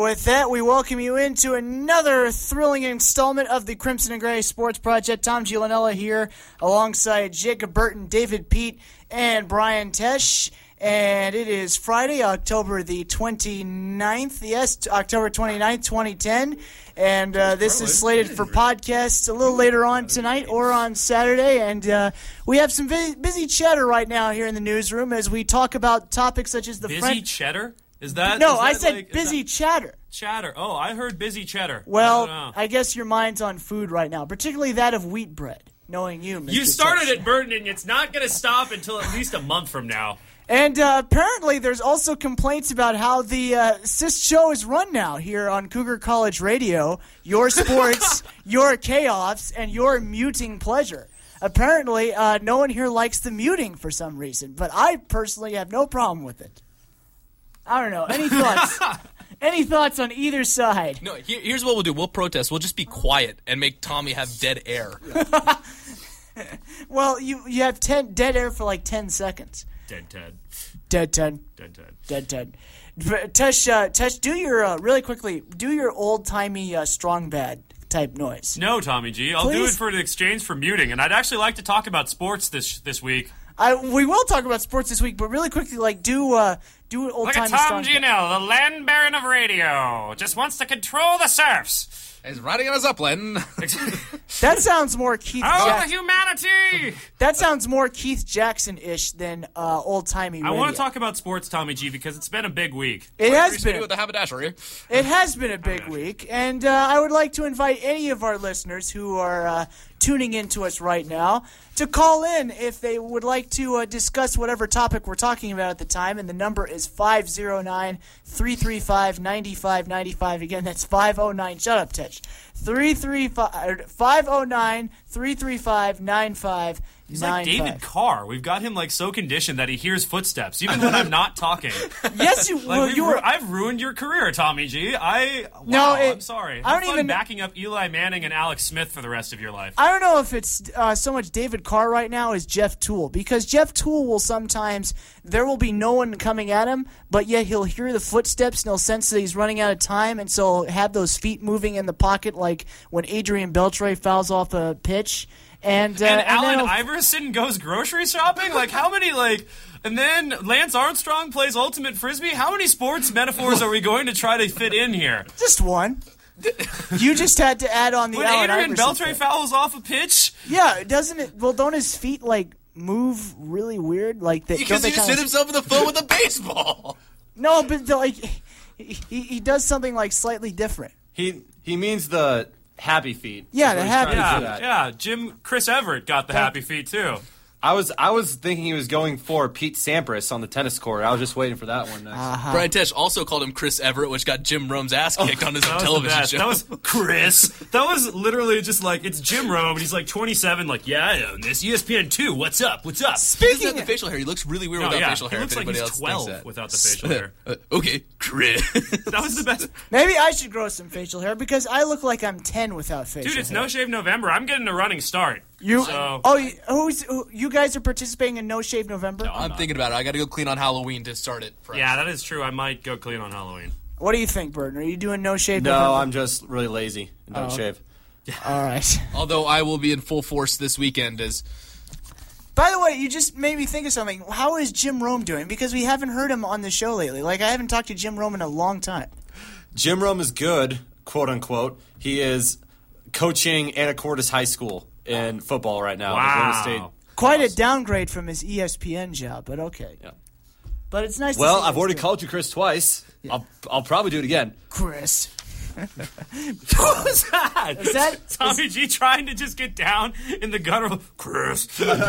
with that, we welcome you into another thrilling installment of the Crimson and Gray Sports Project. Tom Giulianella here, alongside Jacob Burton, David Pete, and Brian Tesh. And it is Friday, October the 29th. Yes, October 29th, 2010. And this is slated for podcasts a little later on tonight or on Saturday. And we have some busy chatter right now here in the newsroom as we talk about topics such as the busy cheddar? Is that no? is that I said like, busy chatter. Chatter. Oh, I heard busy cheddar. Well, I guess your mind's on food right now, particularly that of wheat bread. Knowing you, Mr. You started Tesh. it, Burton, and it's not going to stop until at least a month from now. And apparently there's also complaints about how the CIS show is run now here on Cougar College Radio. Your sports, your chaos, and your muting pleasure. Apparently, no one here likes the muting for some reason, but I personally have no problem with it. I don't know. Any thoughts? Any thoughts on either side? No, here's what we'll do. We'll protest. We'll just be quiet and make Tommy have dead air. Well, you have dead air for like 10 seconds. Dead Ted. Dead Ted. Dead Ted. Dead Ted. Tesh, do your, really quickly, do your old-timey strong bad type noise. No, Tommy G. I'll do Please? it for the exchange for muting, and I'd actually like to talk about sports this week. We will talk about sports this week, but really quickly, like, do an Look old-timey at strong Tom Giulianella, the land baron of radio. Just wants to control the serfs. He's riding on his upland. That sounds more Keith Oh, the Jackson. humanity! That sounds more Keith Jackson-ish than old-timey radio. I want to talk about sports, Tommy G, because it's been a big week. It has been. with the haberdashery. It has been a big week, and I would like to invite any of our listeners who are tuning in to us right now to call in if they would like to discuss whatever topic we're talking about at the time, and the number is 509-335-9595. Again, that's 509. Shut up, Titch. 509-335-9595. He's like David Carr. We've got him like so conditioned that he hears footsteps, even when I'm not talking. Yes, I've ruined your career, Tommy G. I'm sorry. I don't Have fun even backing up Eli Manning and Alex Smith for the rest of your life. I don't know if it's so much David Carr right now as Jeff Toole, because Jeff Toole will sometimes, there will be no one coming at him, but yet he'll hear the footsteps and he'll sense that he's running out of time, and so he'll have those feet moving in the pocket like when Adrian Beltre fouls off a pitch. And Allen Iverson goes grocery shopping? Like, how many, and then Lance Armstrong plays ultimate frisbee? How many sports metaphors are we going to try to fit in here? Just one. You just had to add on the when Allen Adrian Iverson Beltre thing. fouls off a pitch? Yeah, doesn't it? Well, don't his feet, move really weird? Because he just hit himself in the foot with a baseball. No, but, he does something, slightly different. He means the happy feet. Yeah, the happy feet. Yeah, Chris Everett got the happy feet, too. I was thinking he was going for Pete Sampras on the tennis court. I was just waiting for that one next. Brian Tesh also called him Chris Everett, which got Jim Rome's ass kicked on his own television show. That was Chris. That was literally just it's Jim Rome, and he's 27, yeah, I own this. ESPN 2, what's up? He doesn't have the facial hair. He looks really weird without facial hair. He looks like he's 12 without the facial hair. Okay, Chris. That was the best. Maybe I should grow some facial hair because I look like I'm 10 without facial hair. Dude, it's No Shave November. I'm getting a running start. You guys are participating in No Shave November? No, I'm thinking about it. I got to go clean on Halloween to start it. Fresh. Yeah, that is true. I might go clean on Halloween. What do you think, Burton? Are you doing No Shave November? No, I'm just really lazy and don't shave. All right. Although I will be in full force this weekend as... By the way, you just made me think of something. How is Jim Rome doing? Because we haven't heard him on the show lately. I haven't talked to Jim Rome in a long time. Jim Rome is good, quote unquote. He is coaching Anacortes High School in football right now. Wow. State. Quite a downgrade from his ESPN job, but okay. Yeah. But it's nice to Well, see I've he's already doing. called you Chris twice. Yeah. I'll probably do it again. Chris. What was that? Is that Tommy G trying to just get down in the gutter? Chris.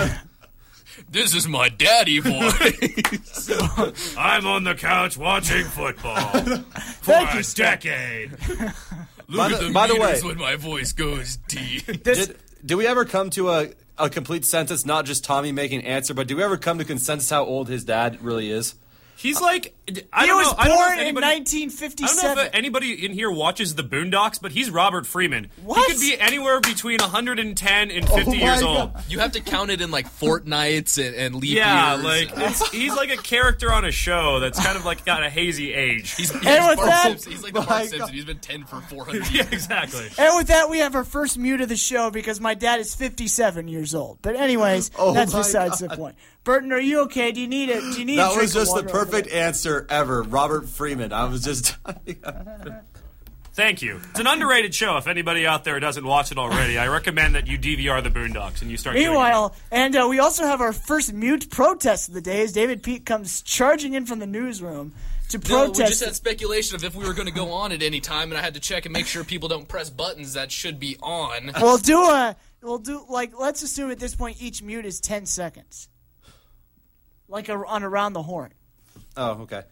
This is my daddy voice. I'm on the couch watching football for a decade. Look at the by the meters way- when my voice goes deep. Did we ever come to a complete sentence, not just Tommy making an answer, but do we ever come to consensus how old his dad really is? He's I He don't was know. I don't know born if in anybody- 1957. I don't know if anybody in here watches The Boondocks, but he's Robert Freeman. What? He could be anywhere between 110 and 50 years old. You have to count it in like fortnights and leap Yeah, years. like he's like a character on a show that's kind of like got a hazy age. He's with Bart that- Simpson. He's like the Bart Simpson. He's been 10 for 400 Yeah, exactly. And with that, we have our first mute of the show because my dad is 57 years old. But anyways, that's besides the point. Burton, are you okay? Do you need a drink That was of just the water over perfect answer ever. Robert Freeman. I was just. Thank you. It's an underrated show. If anybody out there doesn't watch it already, I recommend that you DVR The Boondocks and you start doing it. Meanwhile, and we also have our first mute protest of the day as David Pete comes charging in from the newsroom to No, we protest. just had speculation of if we were going to go on at any time, and I had to check and make sure people don't press buttons that should be on. We'll do let's assume at this point each mute is 10 seconds. Like on around the horn. Oh, okay.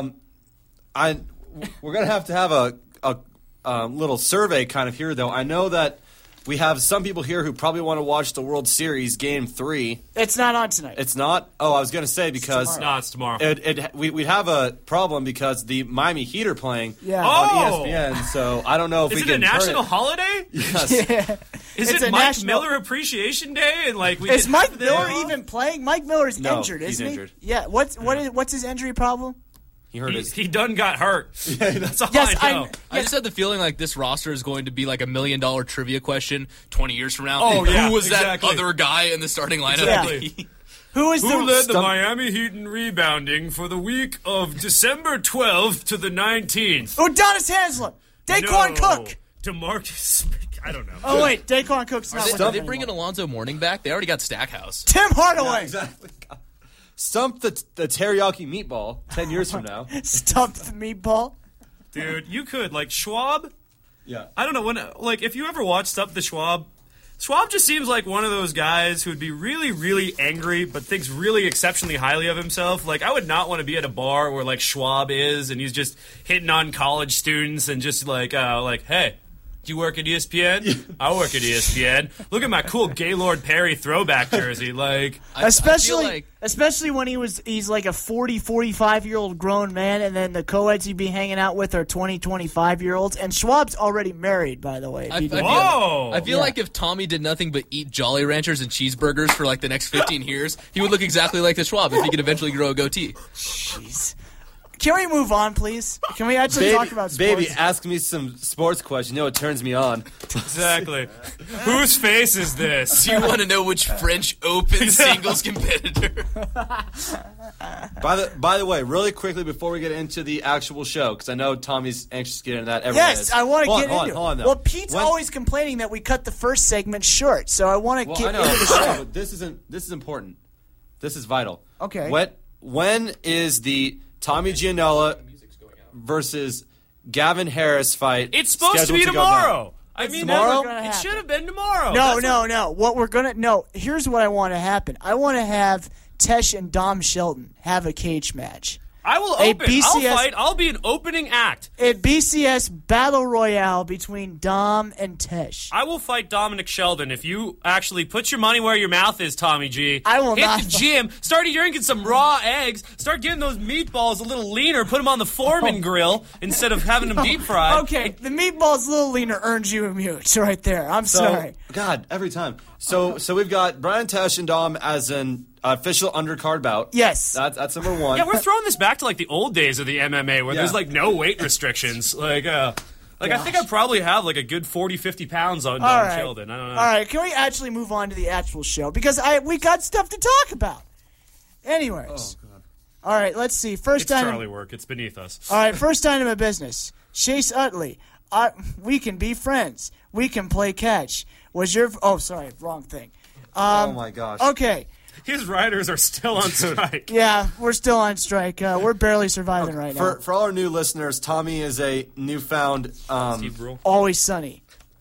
We're gonna have to have a little survey kind of here, though. I know that we have some people here who probably want to watch the World Series Game 3. It's not on tonight. It's not. Oh, I was gonna say because No, it's tomorrow. we'd have a problem because the Miami Heat are playing Yeah. Oh! on ESPN. So I don't know if Is we it a can turn national it. holiday? Yes. Is It's it a Mike national- Miller Appreciation Day? And like we Is get Mike half the Miller day off? even playing? Mike Miller's No, injured, he's isn't he? injured. Yeah. What's his injury problem? He hurt his. He done got hurt. That's all Yes, I know. I just had the feeling like this roster is going to be like $1 million trivia question 20 years from now. Oh, yeah, Who was exactly. that other guy in the starting lineup? Exactly. Who is Who the led the Miami Heat in rebounding for the week of December 12th to the 19th? Udonis Haslem, Daquan Cook. DeMarcus. I don't know. Oh wait, Daquan Cook's not. with Did them they bring in anymore. Alonzo Mourning back? They already got Stackhouse. Tim Hardaway? Exactly. Stump the teriyaki meatball 10 years from now. Stumped the meatball. Dude, you could like Schwab. Yeah. I don't know when. Like, if you ever watched Up the Schwab, Schwab just seems like one of those guys who would be really, really angry, but thinks really exceptionally highly of himself. Like, I would not want to be at a bar where like Schwab is, and he's just hitting on college students and just like, hey. Do you work at ESPN? I work at ESPN. Look at my cool Gaylord Perry throwback jersey. Like, Especially when he's like a 40, 45-year-old grown man, and then the co-eds he'd be hanging out with are 20, 25-year-olds. And Schwab's already married, by the way. I feel like if Tommy did nothing but eat Jolly Ranchers and cheeseburgers for like the next 15 years, he would look exactly like the Schwab if he could eventually grow a goatee. Jeez. Can we move on, please? Can we actually talk about sports? Baby, ask me some sports questions. You know it turns me on. exactly. Whose face is this? Do you want to know which French Open singles competitor? By the way, really quickly before we get into the actual show, because I know Tommy's anxious to get into that. Yes, I want to get into it. Hold on, though. Well, Pete's always complaining that we cut the first segment short, so I want to get into the show. but this is important. This is vital. Okay. When is the Tommy Gianella versus Gavin Harris fight? It's supposed to scheduled be go tomorrow. down? I mean, tomorrow? it should have been tomorrow. No. Here's what I want to happen. I want to have Tesh and Dom Shelton have a cage match. I will A open. I'll fight. I'll be an opening act. A BCS battle royale between Dom and Tesh. I will fight Dominic Sheldon if you actually put your money where your mouth is, Tommy G. I will Hit not. the gym. Start drinking some raw eggs. Start getting those meatballs a little leaner. Put them on the Foreman grill instead of having them deep fried. Okay, the meatballs a little leaner earns you a mute right there. I'm sorry. God, every time. So we've got Brian Tesh and Dom as an official undercard bout. Yes. That's number one. Yeah, we're throwing this back to like the old days of the MMA where there's Yeah. like no weight restrictions. I think I probably have like a good 40, 50 pounds on All Dom right. Sheldon. I don't know. All right, can we actually move on to the actual show? Because we got stuff to talk about. Anyways. Oh, God. All right, let's see. First It's time. Charlie work. It's beneath us. All right, first item of business. Chase Utley. We can be friends. We can play catch. Wrong thing. Oh my gosh. Okay. His riders are still on strike. Yeah, we're still on strike. We're barely surviving right now. For all our new listeners, Tommy is a newfound Steve Brule. Always sunny.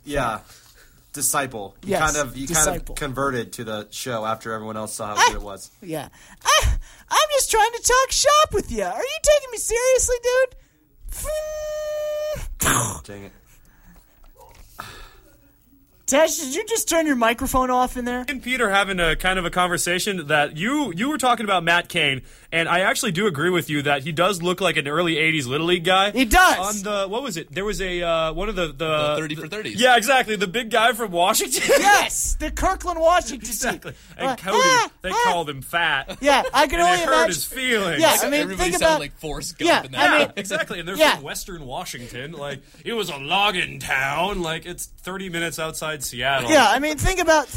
disciple. Yes, Kind of disciple. converted to the show after everyone else saw how good it was. Yeah. I'm just trying to talk shop with you. Are you taking me seriously, dude? Dang it. Tesh, did you just turn your microphone off in there? and Pete are having a kind of a conversation that you were talking about Matt Cain, and I actually do agree with you that he does look like an early '80s Little League guy. He does. On the what was it? There was a one of the 30 for 30s. Yeah, exactly. The big guy from Washington. Yes, the Kirkland, Washington exactly. team. And Cody, they called him fat. Yeah, I can And only it hurt imagine. his feelings. Yeah, I mean, Everybody think sounded about. like Forrest Gump Yeah, in that. I mean, Exactly, and they're Yeah. from Western Washington. Like, it was a logging town. Like, it's 30 minutes outside Seattle. Yeah, I mean, think about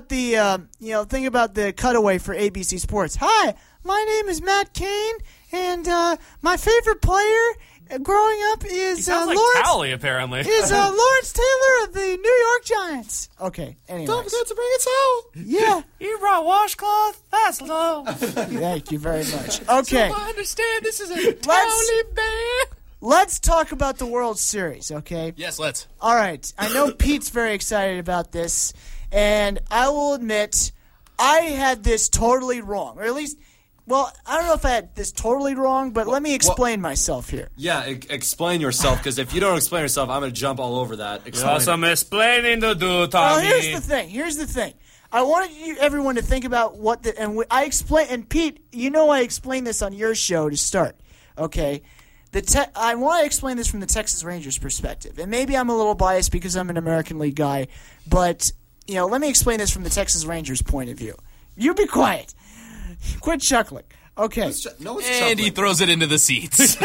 the cutaway for ABC Sports. Hi, my name is Matt Cain, and my favorite player growing up is He sounds like Lawrence. Towley, apparently. Lawrence Taylor of the New York Giants. Okay, anyways. Don't forget to bring a towel. Yeah, You brought washcloth? That's low. thank you very much. Okay, I understand this is a Let's- let's talk about the World Series, okay? Yes, let's. All right. I know Pete's very excited about this, and I will admit I had this totally wrong. Or at least, well, I don't know if I had this totally wrong, but let me explain myself here. Yeah, explain yourself, because if you don't explain yourself, I'm going to jump all over that. Explain it. Some explaining to do, Well, Tommy. here's the thing. I wanted everyone to think about I explain, and Pete, I explained this on your show to start, okay? I want to explain this from the Texas Rangers perspective, and maybe I'm a little biased because I'm an American League guy, but let me explain this from the Texas Rangers point of view. You be quiet. Quit chuckling. Okay. No, it's And he chuckling. throws it into the seats.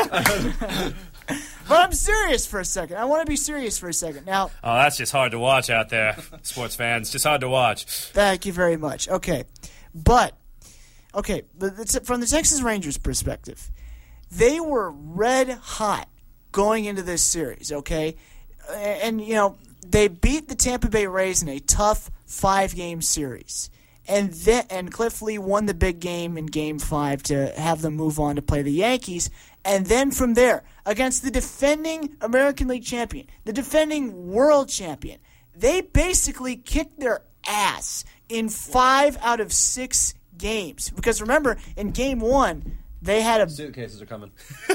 But I'm serious for a second. I want to be serious for a second. Now, Oh, that's just hard to watch out there, sports fans. Just hard to watch. thank you very much. Okay. But, from the Texas Rangers perspective, they were red hot going into this series, okay? And, they beat the Tampa Bay Rays in a tough 5-game series. And Cliff Lee won the big game in Game 5 to have them move on to play the Yankees. And then from there, against the defending American League champion, the defending world champion, they basically kicked their ass in 5 out of 6 games. Because remember, in Game 1, they had a... Suitcases are coming.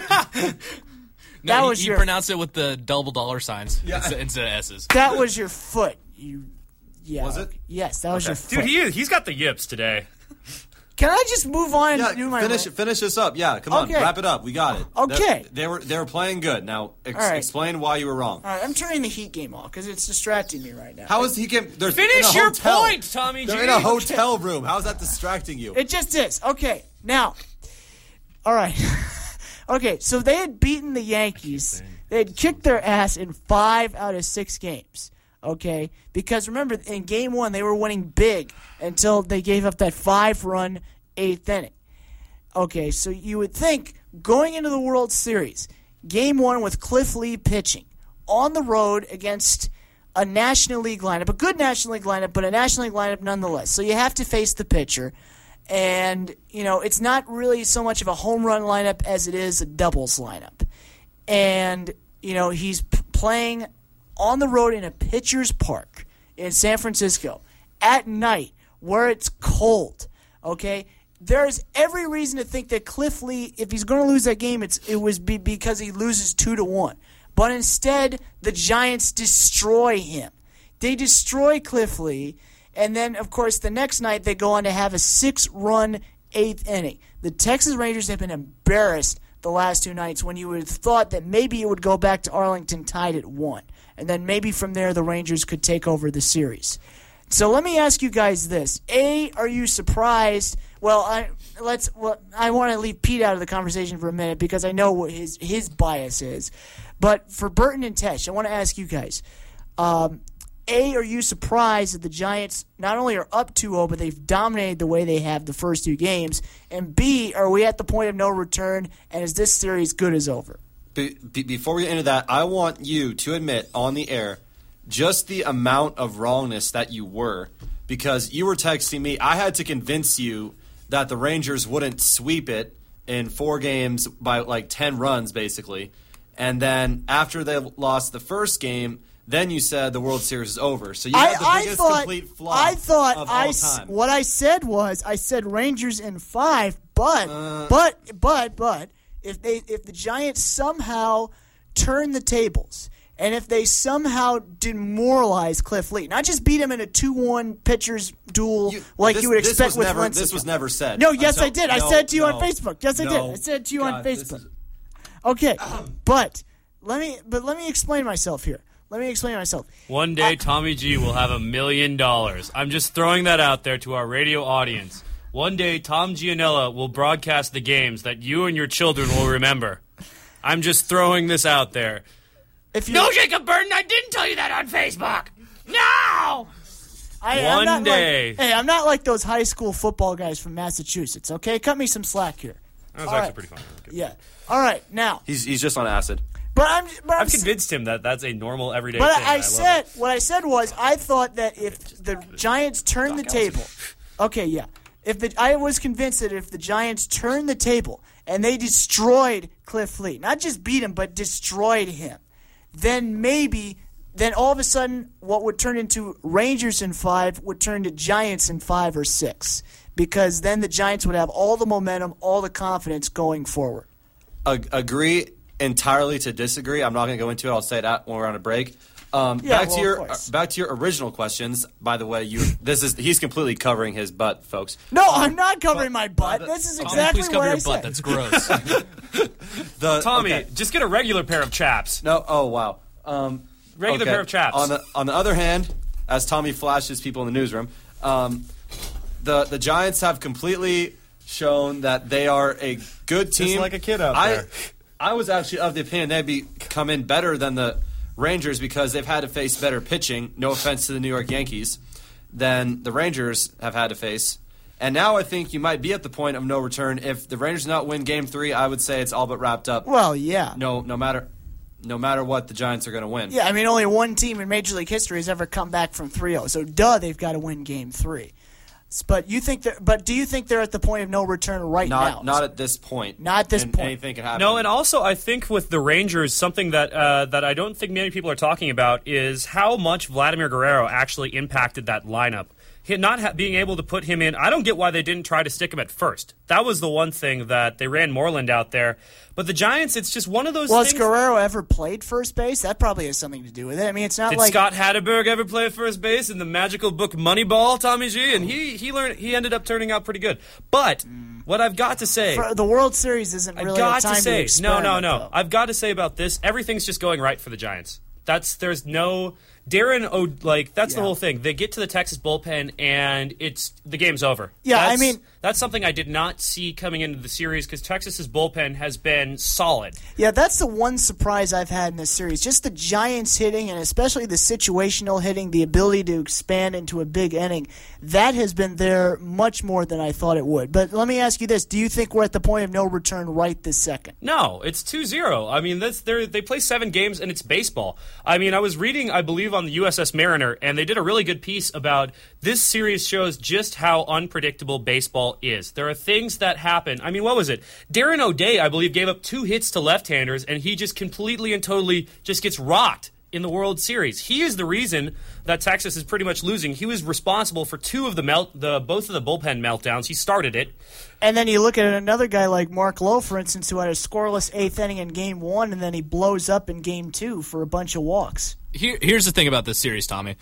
No, That he, was he your- pronounced it with the double dollar signs instead of S's. That was your foot. Yeah. Was it? Yes, that was your foot. Dude, he's got the yips today. Can I just move on Yeah, and do my... finish this up. Yeah, come on, Okay. wrap it up. We got it. Okay. They were playing good. Now right. explain why you were wrong. All right, I'm turning the Heat game off because it's distracting me right now. How is he can they're in Finish a your hotel. point, Tommy They're G. in a hotel room. How is that distracting you? It just is. Okay, now. All right. Okay, so they had beaten the Yankees. They had kicked their ass in 5 out of 6 games. Okay? Because remember, in Game 1, they were winning big until they gave up that 5-run 8th inning. Okay, so you would think going into the World Series, Game 1 with Cliff Lee pitching on the road against a National League lineup, a good National League lineup, but a National League lineup nonetheless. So you have to face the pitcher. And, it's not really so much of a home run lineup as it is a doubles lineup. And, he's playing on the road in a pitcher's park in San Francisco at night where it's cold, okay? There's every reason to think that Cliff Lee, if he's going to lose that game, it was because he loses 2-1. But instead, the Giants destroy him. They destroy Cliff Lee. And then, of course, the next night they go on to have a 6-run 8th inning. The Texas Rangers have been embarrassed the last 2 nights when you would have thought that maybe it would go back to Arlington tied at 1. And then maybe from there the Rangers could take over the series. So let me ask you guys this. A, are you surprised? Well, I want to leave Pete out of the conversation for a minute because I know what his bias is. But for Burton and Tesh, I want to ask you guys. A, are you surprised that the Giants not only are up 2-0, but they've dominated the way they have the first 2 games? And B, are we at the point of no return, and is this series good as over? Before we get into that, I want you to admit on the air just the amount of wrongness that you were, because you were texting me. I had to convince you that the Rangers wouldn't sweep it in 4 games by like 10 runs, basically. And then after they lost the first game, then you said the World Series is over. So you had the biggest complete flop of all time. What I said was Rangers in 5, but if the Giants somehow turn the tables and if they somehow demoralize Cliff Lee, not just beat him in a 2-1 pitchers duel you would expect with Lincecum. This was never said. No, yes, I did. I said to you on Facebook. Yes, I did. I said to you on Facebook. Okay, but let me explain myself here. One day, Tommy G will have $1 million. I'm just throwing that out there to our radio audience. One day, Tom Gianella will broadcast the games that you and your children will remember. I'm just throwing this out there. No, Jacob Burton, I didn't tell you that on Facebook. No! One day. I'm not like those high school football guys from Massachusetts, okay? Cut me some slack here. That was actually pretty funny. Yeah. All right, now. He's just on acid. I've convinced him that that's a normal, everyday thing. What I said was I thought that if the Giants turned the table. Okay, yeah. I was convinced that if the Giants turned the table and they destroyed Cliff Lee, not just beat him, but destroyed him, then all of a sudden what would turn into Rangers in 5 would turn to Giants in 5 or 6, because then the Giants would have all the momentum, all the confidence going forward. Agree entirely to disagree. I'm not going to go into it. I'll say that when we're on a break. Back to your original questions. By the way, he's completely covering his butt, folks. No, I'm not covering my butt. This is exactly please cover what your I butt. said. That's gross. Tommy, just get a regular pair of chaps. No. Oh wow. Regular pair of chaps. On the other hand, as Tommy flashes people in the newsroom, the Giants have completely shown that they are a good team. Just like a kid out there. I was actually of the opinion they'd come in better than the Rangers because they've had to face better pitching, no offense to the New York Yankees, than the Rangers have had to face. And now I think you might be at the point of no return. If the Rangers do not win Game 3, I would say it's all but wrapped up. Well, yeah. No matter what, the Giants are going to win. Yeah, I mean, only one team in Major League history has ever come back from 3-0. So, they've got to win Game 3. But do you think they're at the point of no return now? Not at this point. Not at this point. Anything can happen. No, and also I think with the Rangers, something that I don't think many people are talking about is how much Vladimir Guerrero actually impacted that lineup. Not being able to put him in, I don't get why they didn't try to stick him at first. That was the one thing that they ran Moreland out there. But the Giants, it's just one of those things. Has Guerrero ever played first base? That probably has something to do with it. I mean, it's not Did Scott Hatteberg ever play first base in the magical book Moneyball, Tommy G? And he ended up turning out pretty good. But what I've got to say, the World Series isn't really a time to experiment. No. I've got to say about this, everything's just going right for the Giants. There's no that's the whole thing. They get to the Texas bullpen and the game's over. Yeah, that's something I did not see coming into the series because Texas's bullpen has been solid. Yeah, that's the one surprise I've had in this series. Just the Giants hitting and especially the situational hitting, the ability to expand into a big inning. That has been there much more than I thought it would. But let me ask you this. Do you think we're at the point of no return right this second? No, it's 2-0. I mean, they play 7 games and it's baseball. I mean, I was reading, I believe, on the USS Mariner, and they did a really good piece about this series shows just how unpredictable baseball is. There are things that happen. I mean, what was it? Darren O'Day, I believe, gave up 2 hits to left-handers, and he just completely and totally just gets rocked in the World Series. He is the reason that Texas is pretty much losing. He was responsible for 2 of both of the bullpen meltdowns. He started it. And then you look at another guy like Mark Lowe, for instance, who had a scoreless 8th inning in Game 1, and then he blows up in Game 2 for a bunch of walks. Here's the thing about this series, Tommy.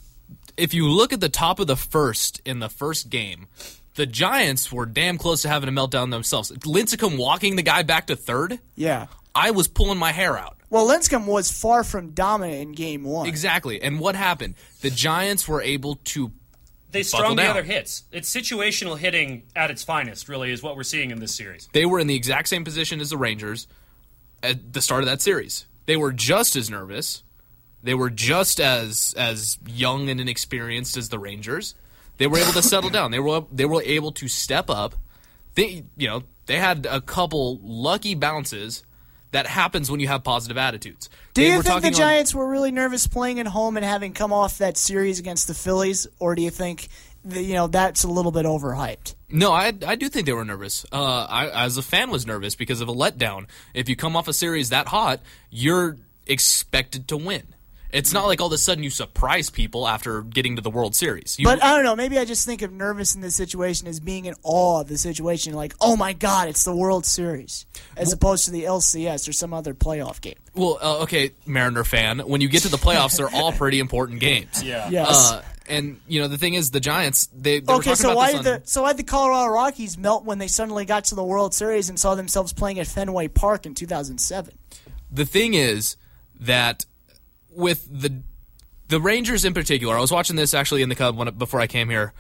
If you look at the top of the first in the first game, the Giants were damn close to having a meltdown themselves. Lincecum walking the guy back to third? Yeah. I was pulling my hair out. Well, Lincecum was far from dominant in Game 1. Exactly. And what happened? The Giants were able to They strung together hits. It's situational hitting at its finest, really, is what we're seeing in this series. They were in the exact same position as the Rangers at the start of that series. They were just as nervous. They were just as young and inexperienced as the Rangers. They were able to settle down. They were able to step up. They had a couple lucky bounces. That happens when you have positive attitudes. Do you think the Giants were really nervous playing at home and having come off that series against the Phillies, or do you think that's a little bit overhyped? No, I do think they were nervous. I, as a fan, was nervous because of a letdown. If you come off a series that hot, you're expected to win. It's not like all of a sudden you surprise people after getting to the World Series. But I don't know. Maybe I just think of nervous in this situation as being in awe of the situation. Like, oh my God, it's the World Series. As opposed to the LCS or some other playoff game. Well, okay, Mariner fan, when you get to the playoffs, they're all pretty important games. Yeah. Yes. And, the thing is, the Giants, they were Okay, talking so about this why did the Colorado Rockies melt when they suddenly got to the World Series and saw themselves playing at Fenway Park in 2007? The thing is that with the Rangers in particular, I was watching this actually in the Cub before I came here.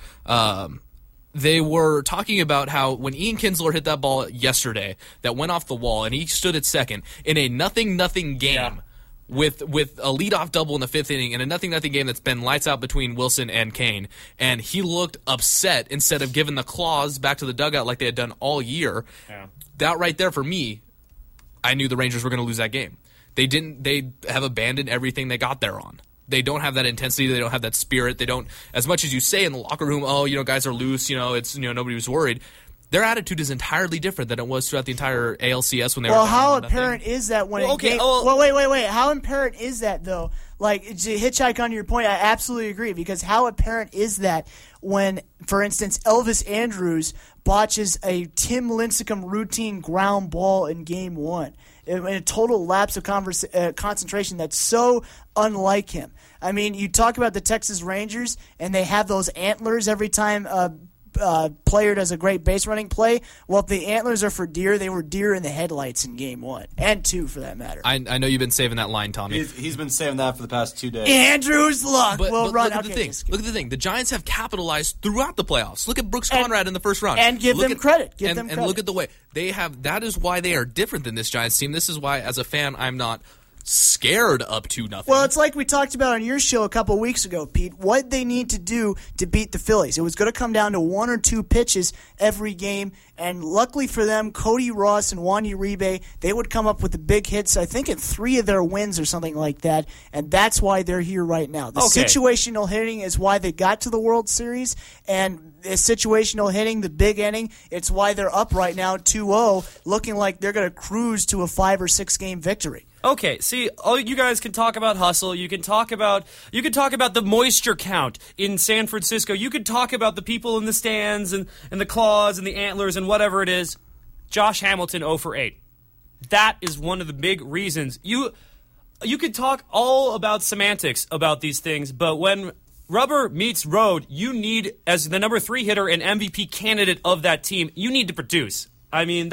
They were talking about how when Ian Kinsler hit that ball yesterday that went off the wall and he stood at second in a 0-0 game with a leadoff double in the 5th inning and a 0-0 game that's been lights out between Wilson and Kane, and he looked upset instead of giving the claws back to the dugout like they had done all year. Yeah. That right there for me, I knew the Rangers were going to lose that game. They have abandoned everything they got there on. They don't have that intensity. They don't have that spirit. They don't, as much as you say in the locker room, guys are loose, it's, nobody was worried. Their attitude is entirely different than it was throughout the entire ALCS when they were down 1-0. How apparent is that when wait. How apparent is that, though? Like, to hitchhike on your point, I absolutely agree, because how apparent is that when, for instance, Elvis Andrus botches a Tim Lincecum routine ground ball in Game 1? In a total lapse of concentration that's so unlike him. I mean, you talk about the Texas Rangers, and they have those antlers every time player does a great base running play. Well, if the antlers are for deer, they were deer in the headlights in Game 1 and 2 for that matter. I know you've been saving that line, Tommy. He's been saving that for the past 2 days. Andrew's luck will run. Look at the thing. Look at the thing. The Giants have capitalized throughout the playoffs. Look at Brooks Conrad in the first round. And give them credit. And look at the way they have. That is why they are different than this Giants team. This is why, as a fan, I'm not scared up to nothing. Well, it's like we talked about on your show a couple weeks ago, Pete, what they need to do to beat the Phillies. It was going to come down to 1 or 2 pitches every game, and luckily for them, Cody Ross and Juan Uribe, they would come up with the big hits, I think in 3 of their wins or something like that, and that's why they're here right now. The situational hitting is why they got to the World Series, and the situational hitting, the big inning, it's why they're up right now 2-0, looking like they're going to cruise to a 5 or 6 game victory. Okay, see, you guys can talk about hustle. You can talk about the moisture count in San Francisco. You could talk about the people in the stands and the claws and the antlers and whatever it is. Josh Hamilton 0 for 8. That is one of the big reasons. You could talk all about semantics about these things, but when rubber meets road, you need, as the number 3 hitter and MVP candidate of that team, you need to produce. I mean,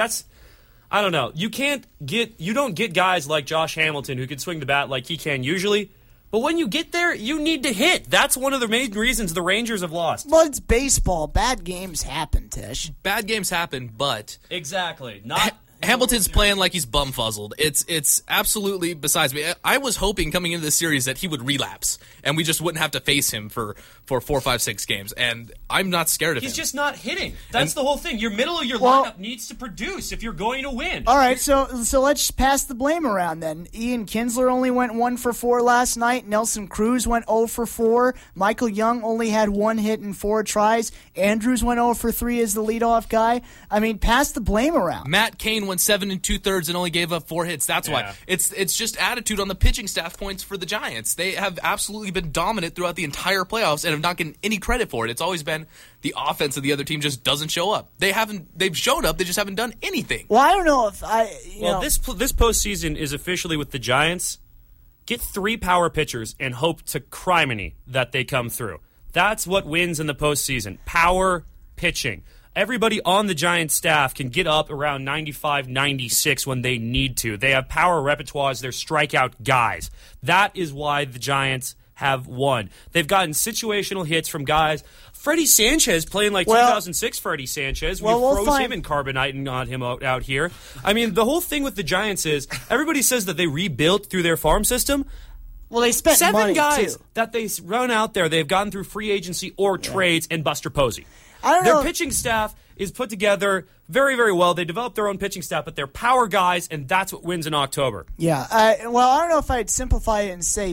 I don't know. You don't get guys like Josh Hamilton who can swing the bat like he can usually. But when you get there, you need to hit. That's one of the main reasons the Rangers have lost. Well, it's baseball. Bad games happen, Tish. Bad games happen, but exactly. Hamilton's playing like he's bum-fuzzled. It's absolutely besides me. I was hoping coming into this series that he would relapse, and we just wouldn't have to face him for 4, 5, 6 games. And I'm not scared of him. He's just not hitting. That's the whole thing. Your middle of your lineup needs to produce if you're going to win. All right, so let's pass the blame around then. Ian Kinsler only went 1 for 4 last night. Nelson Cruz went 0 for 4. Michael Young only had 1 hit in 4 tries. Andrews went 0 for 3 as the leadoff guy. I mean, pass the blame around. Matt Cain went 7 2/3 and only gave up 4 hits. That's why. It's just attitude on the pitching staff points for the Giants. They have absolutely been dominant throughout the entire playoffs and have not gotten any credit for it. It's always been the offense of the other team just doesn't show up. They've shown up, they just haven't done anything. Well, I don't know if this postseason is officially with the Giants. Get 3 power pitchers and hope to criminy that they come through. That's what wins in the postseason. Power pitching. Everybody on the Giants staff can get up around 95, 96 when they need to. They have power repertoires. They're strikeout guys. That is why the Giants have won. They've gotten situational hits from guys. Freddie Sanchez playing like 2006 Freddie Sanchez. We froze him and carbonating on him out here. I mean, the whole thing with the Giants is everybody says that they rebuilt through their farm system. Well, they spent 7 guys too. that they run out there. They've gotten through free agency or trades and Buster Posey. Their pitching staff is put together very, very well. They develop their own pitching staff, but they're power guys, and that's what wins in October. Yeah. I don't know if I'd simplify it and say,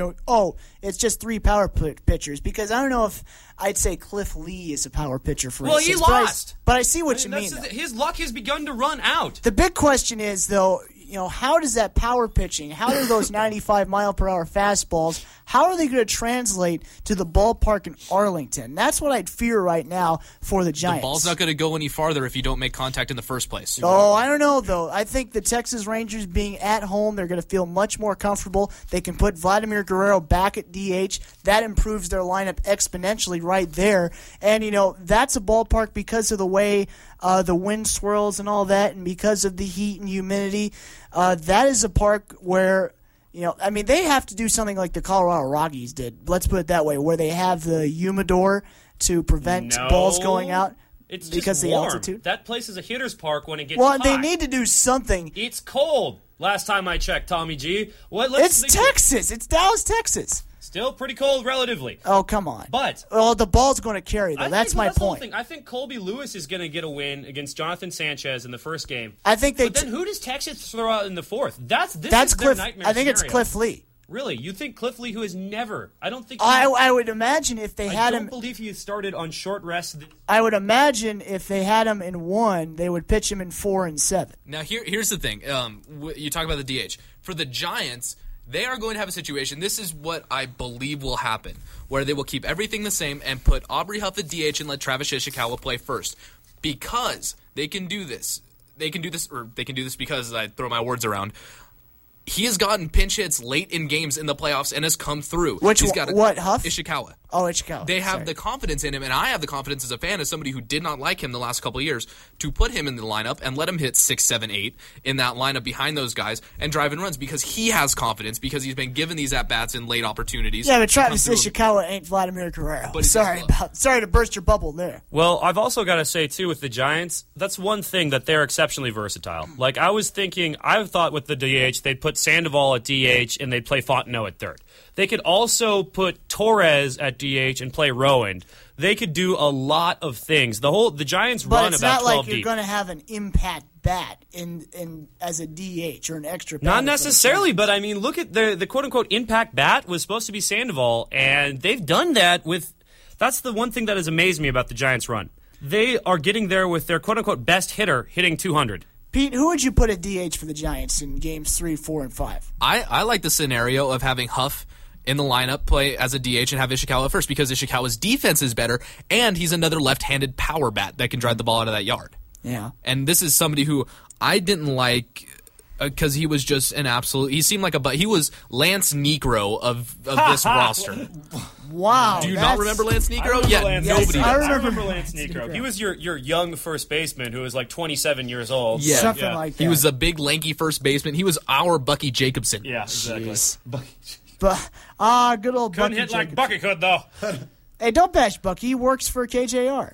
it's just 3 power pitchers, because I don't know if I'd say Cliff Lee is a power pitcher, for instance. Well, he lost. But I see what you mean. His luck has begun to run out. The big question is, though, how does that power pitching, how do those 95-mile-per-hour fastballs, how are they going to translate to the ballpark in Arlington? That's what I'd fear right now for the Giants. The ball's not going to go any farther if you don't make contact in the first place. Oh, I don't know, though. I think the Texas Rangers being at home, they're going to feel much more comfortable. They can put Vladimir Guerrero back at DH. That improves their lineup exponentially right there. And, that's a ballpark because of the way the wind swirls and all that, and because of the heat and humidity. That is a park where, they have to do something like the Colorado Rockies did. Let's put it that way, where they have the humidor to prevent balls going out. It's because just of the warm. altitude. That place is a hitter's park when it gets Well, hot. they need to do something. It's cold. Last time I checked, Tommy G. It's Texas. It's Dallas, Texas. Still pretty cold relatively. Oh, come on. But the ball's going to carry, though. That's my the whole point. thing. I think Colby Lewis is going to get a win against Jonathan Sanchez in the first game. I think But then who does Texas throw out in the fourth? That's Cliff. their nightmare I think it's scenario. Cliff Lee. Really? You think Cliff Lee, who has never... I don't think... I would imagine if they had I him... don't believe he started on short rest. I would imagine if they had him in 1, they would pitch him in 4 and 7. Now, here's the thing. You talk about the DH. For the Giants, they are going to have a situation. This is what I believe will happen, where they will keep everything the same and put Aubrey Huff at DH and let Travis Ishikawa play first. Because they can do this. They can do this because I throw my words around. He has gotten pinch hits late in games in the playoffs and has come through. Huff? Ishikawa. Oh, Ishikawa. They have the confidence in him, and I have the confidence as a fan, as somebody who did not like him the last couple of years, to put him in the lineup and let him hit 6, 7, 8 in that lineup behind those guys and drive in runs because he has confidence because he's been given these at-bats in late opportunities. Yeah, but Travis Ishikawa ain't Vladimir Guerrero. But sorry to burst your bubble there. Well, I've also got to say, too, with the Giants, that's one thing that they're exceptionally versatile. Like, I thought with the DH, they'd put Sandoval at DH and they'd play Fontenot at third. They could also put Torres at DH and play Rowan. They could do a lot of things. The Giants run about 12 deep. But it's not like you're going to have an impact bat in as a DH or an extra bat. Not necessarily, but I mean, look at the quote-unquote impact bat was supposed to be Sandoval, and they've done that with... That's the one thing that has amazed me about the Giants' run. They are getting there with their quote-unquote best hitter hitting 200. Pete, who would you put at DH for the Giants in games 3, 4, and 5? I like the scenario of having Huff in the lineup play as a DH and have Ishikawa first because Ishikawa's defense is better and he's another left-handed power bat that can drive the ball out of that yard. Yeah. And this is somebody who I didn't like because he was just an absolute... He seemed like he was Lance Negro of this roster. Wow. Do you not remember Lance Negro? Nobody I does. remember Lance Negro. He was your young first baseman who was like 27 years old. Yeah. Something like that. He was a big, lanky first baseman. He was our Bucky Jacobson. Yeah, exactly. But good old Couldn't Bucky hit like Jacobs. Bucky could, though. Hey, don't bash Bucky. He works for KJR.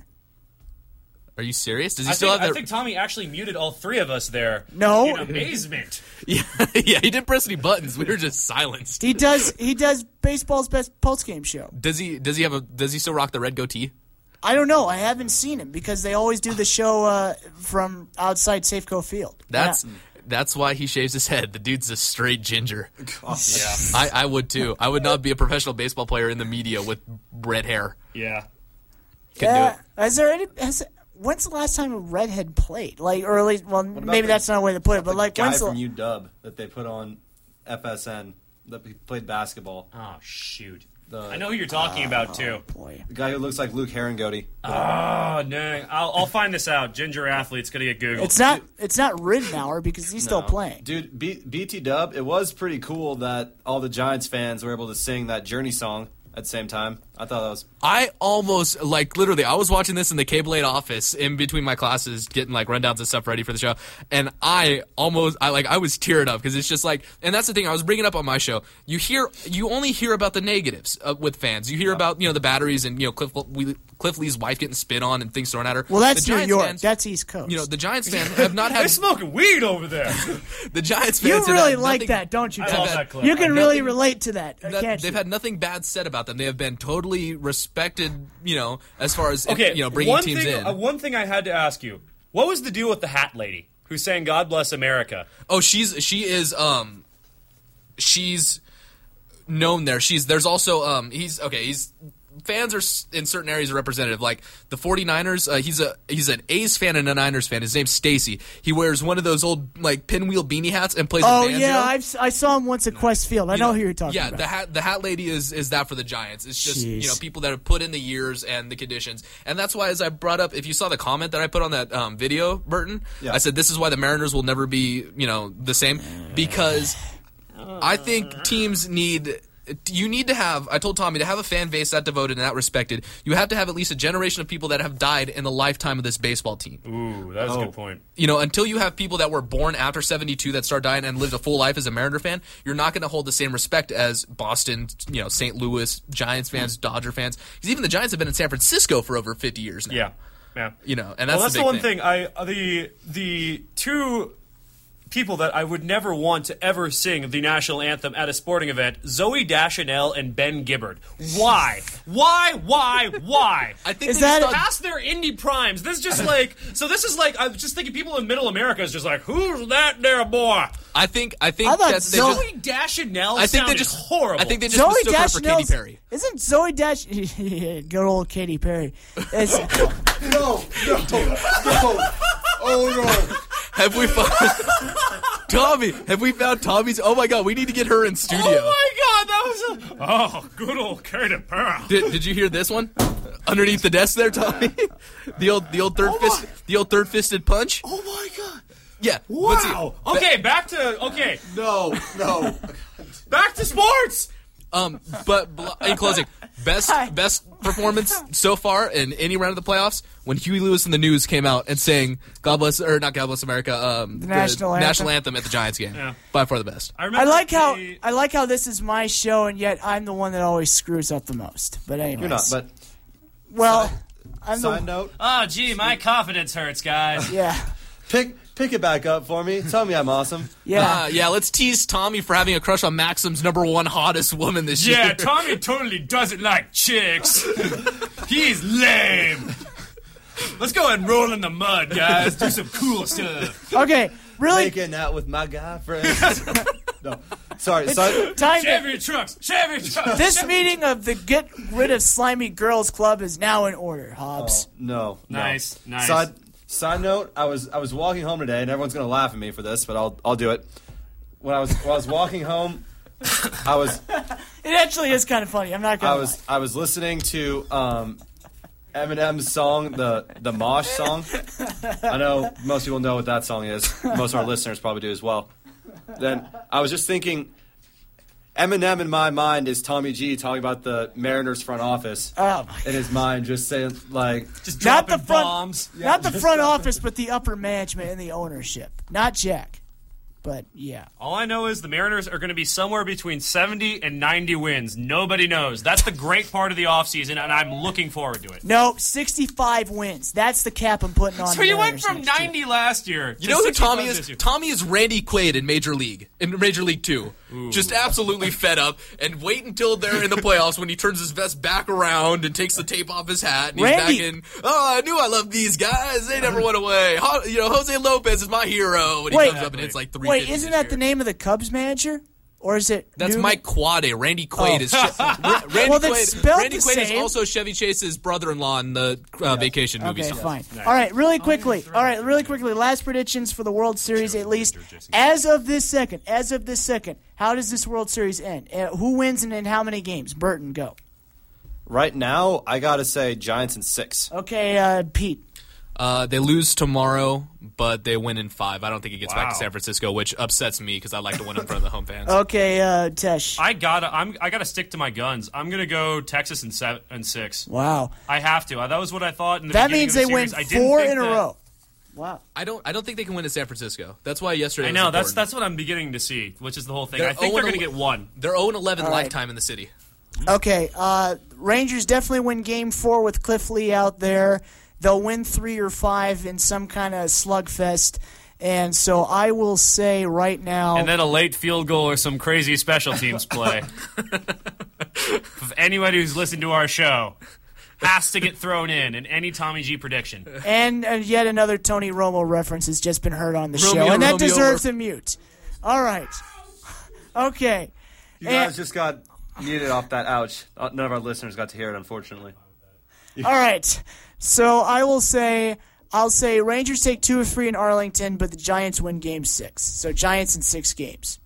Are you serious? Does he still have that? I think Tommy actually muted all three of us there. No. In amazement. Yeah, he didn't press any buttons. We were just silenced. He does baseball's best postgame show. Does he still rock the red goatee? I don't know. I haven't seen him because they always do the show from outside Safeco Field. That's why he shaves his head. The dude's a straight ginger. Yeah. I would too. I would not be a professional baseball player in the media with red hair. Yeah. Couldn't do it. When's the last time a redhead played? Or at least, maybe that's not a way to put it, but like, guy when's from UW that they put on FSN that played basketball. Oh, shoot. I know who you're talking about, too. Boy. The guy who looks like Luke Herringody. Oh, no. I'll find this out. Ginger athlete's going to get Googled. It's not Ridnour because he's still playing. Dude, BT Dub, it was pretty cool that all the Giants fans were able to sing that Journey song at the same time. I thought that was... I almost, literally, I was watching this in the Cable 8 office in between my classes, getting, rundowns and stuff ready for the show, and I was tearing up, because it's just and that's the thing, I was bringing up on my show, you only hear about the negatives with fans. You hear about, the batteries and, Cliff Lee's wife getting spit on and things thrown at her. Well, that's the New Giants York. fans, That's East Coast. the Giants fans have not They're had... smoking weed over there. The Giants You fans have really had like nothing- that, don't you? I love that clip. You can really Nothing- relate to that, can't They've you? had nothing bad said about them. They have been totally respected, as far as Okay, bringing teams in. One thing I had to ask you. What was the deal with the hat lady who sang God Bless America? Oh, she's known there. There's also he's fans are in certain areas representative. Like the 49ers, he's an A's fan and a Niners fan. His name's Stacy. He wears one of those old like pinwheel beanie hats and plays a banjo. Yeah, I saw him once at Quest Field. I know who you're talking about. Yeah, the hat lady is that for the Giants. It's just Jeez. people that have put in the years and the conditions, and that's why, as I brought up, if you saw the comment that I put on that video, Burton, I said this is why the Mariners will never be the same, because I think teams need. You need to have, I told Tommy, to have a fan base that devoted and that respected, you have to have at least a generation of people that have died in the lifetime of this baseball team. Ooh, that's a good point. Until you have people that were born after 72 that start dying and lived a full life as a Mariner fan, you're not going to hold the same respect as Boston, St. Louis, Giants fans, Dodger fans. Because even the Giants have been in San Francisco for over 50 years now. Yeah. And that's the one thing. The two people that I would never want to ever sing the national anthem at a sporting event, Zooey Deschanel and Ben Gibbard. Why? Why? I think Is they that just Past their indie primes. This is just like, I was just thinking people in middle America is just like, who's that there boy? I think thought that they Zooey Deschanel sounded horrible. I think they just Zoe mistook her for Katy Deschanel's- Perry. Isn't Zoe Good old Katy Perry. No. Oh no. Have we found Tommy? Have we found Tommy's? Oh my God, we need to get her in studio. Oh my God, that was good old Katy Perry. Did you hear this one? Underneath the desk there, Tommy. The old third fisted punch. Oh my God. Yeah. Wow. Okay, back to No. back to sports. But in closing, best performance so far in any round of the playoffs when Huey Lewis and the News came out and sang "God Bless" or not "God Bless America," the national anthem at the Giants game. Yeah. By far the best. I like how this is my show, and yet I'm the one that always screws up the most. But anyways, You're not. But I'm side note, Oh, gee, my confidence hurts, guys. yeah, pick it back up for me. Tell me I'm awesome. yeah. Let's tease Tommy for having a crush on Maxim's #1 hottest woman this year. Yeah, Tommy totally doesn't like chicks. He's lame. Let's go ahead and roll in the mud, guys. Do some cool stuff. Okay, really. Making out with my guy friends. No, sorry. Time to, Chevy trucks. this meeting of the Get Rid of Slimy Girls Club is now in order, Hobbs. No. Nice. Side note, I was walking home today, and everyone's gonna laugh at me for this, but I'll do it. When I was walking home, It actually is kind of funny. I'm not gonna. I was listening to Eminem's song, the Mosh song. I know most people know what that song is. Most of our listeners probably do as well. Then I was just thinking, Eminem in my mind is Tommy G talking about the Mariners front office. Oh my in his mind, just saying like, Just Not dropping the front- bombs. Not the front office, but the upper management and the ownership. Not Jack. But, yeah. All I know is the Mariners are going to be somewhere between 70 and 90 wins. Nobody knows. That's the great part of the offseason, and I'm looking forward to it. No, 65 wins. That's the cap I'm putting on So the you went Mariners from next year. 90 last year. You know who Tommy this is? year. Tommy is Randy Quaid in Major League 2. Just absolutely fed up and wait until they're in the playoffs when he turns his vest back around and takes the tape off his hat and he's Randy- back in. Oh, I knew I loved these guys. They never went away. Jose Lopez is my hero. And he Wait. comes up and hits like 3. Wait, isn't that the name of the Cubs manager? Or is it That's Newman? Mike Quade. Randy Quaid is Randy Well, that's spelled Randy the Quaid is same. also Chevy Chase's brother-in-law in the Vacation movies. Okay, fine. All right, really quickly. Last predictions for the World Series, at least as of this second. How does this World Series end? Who wins and in how many games? Burton, go. right now, I gotta say Giants in 6. Okay, Pete. They lose tomorrow, but they win in 5. I don't think it gets back to Wow. San Francisco, which upsets me because I like to win in front of the home fans. Okay, Tesh. I gotta stick to my guns. I'm gonna go Texas in 6. Wow. I have to. That was what I thought in the That beginning means of the they win series. I didn't 4 think in a that- row. Wow. I don't think they can win in San Francisco. That's why yesterday I know was important. that's what I'm beginning to see, which is the whole thing. They're I think they're 0-11 gonna get 1. They're 0-11 All right. lifetime in the city. Okay, Rangers definitely win Game 4 with Cliff Lee out there. They'll win 3 or 5 in some kind of slugfest. And so I will say right now... And then a late field goal or some crazy special teams play. If anybody who's listened to our show has to get thrown in any Tommy G prediction. And yet another Tony Romo reference has just been heard on the Romeo, show. And that Romeo. deserves a mute. All right. Okay. You guys just got needed off that ouch. None of our listeners got to hear it, unfortunately. All right. So I'll say Rangers take 2 of 3 in Arlington, but the Giants win Game 6. So Giants in 6 games.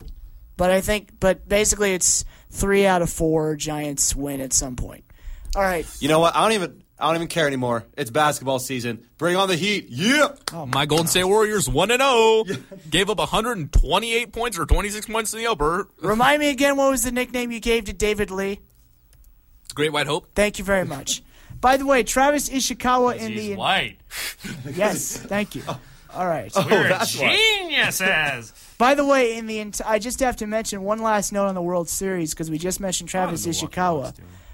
But basically it's 3 out of 4 Giants win at some point. All right. You know what? I don't even care anymore. It's basketball season. Bring on the heat. Yeah. My Golden State Warriors 1-0. Gave up 128 points or 26 points in the upper. Remind me again, what was the nickname you gave to David Lee? Great White Hope. Thank you very much. By the way, Travis Ishikawa in He's the white. Yes, thank you. All right. We're that's why. geniuses. By the way, I just have to mention one last note on the World Series because we just mentioned Travis Ishikawa.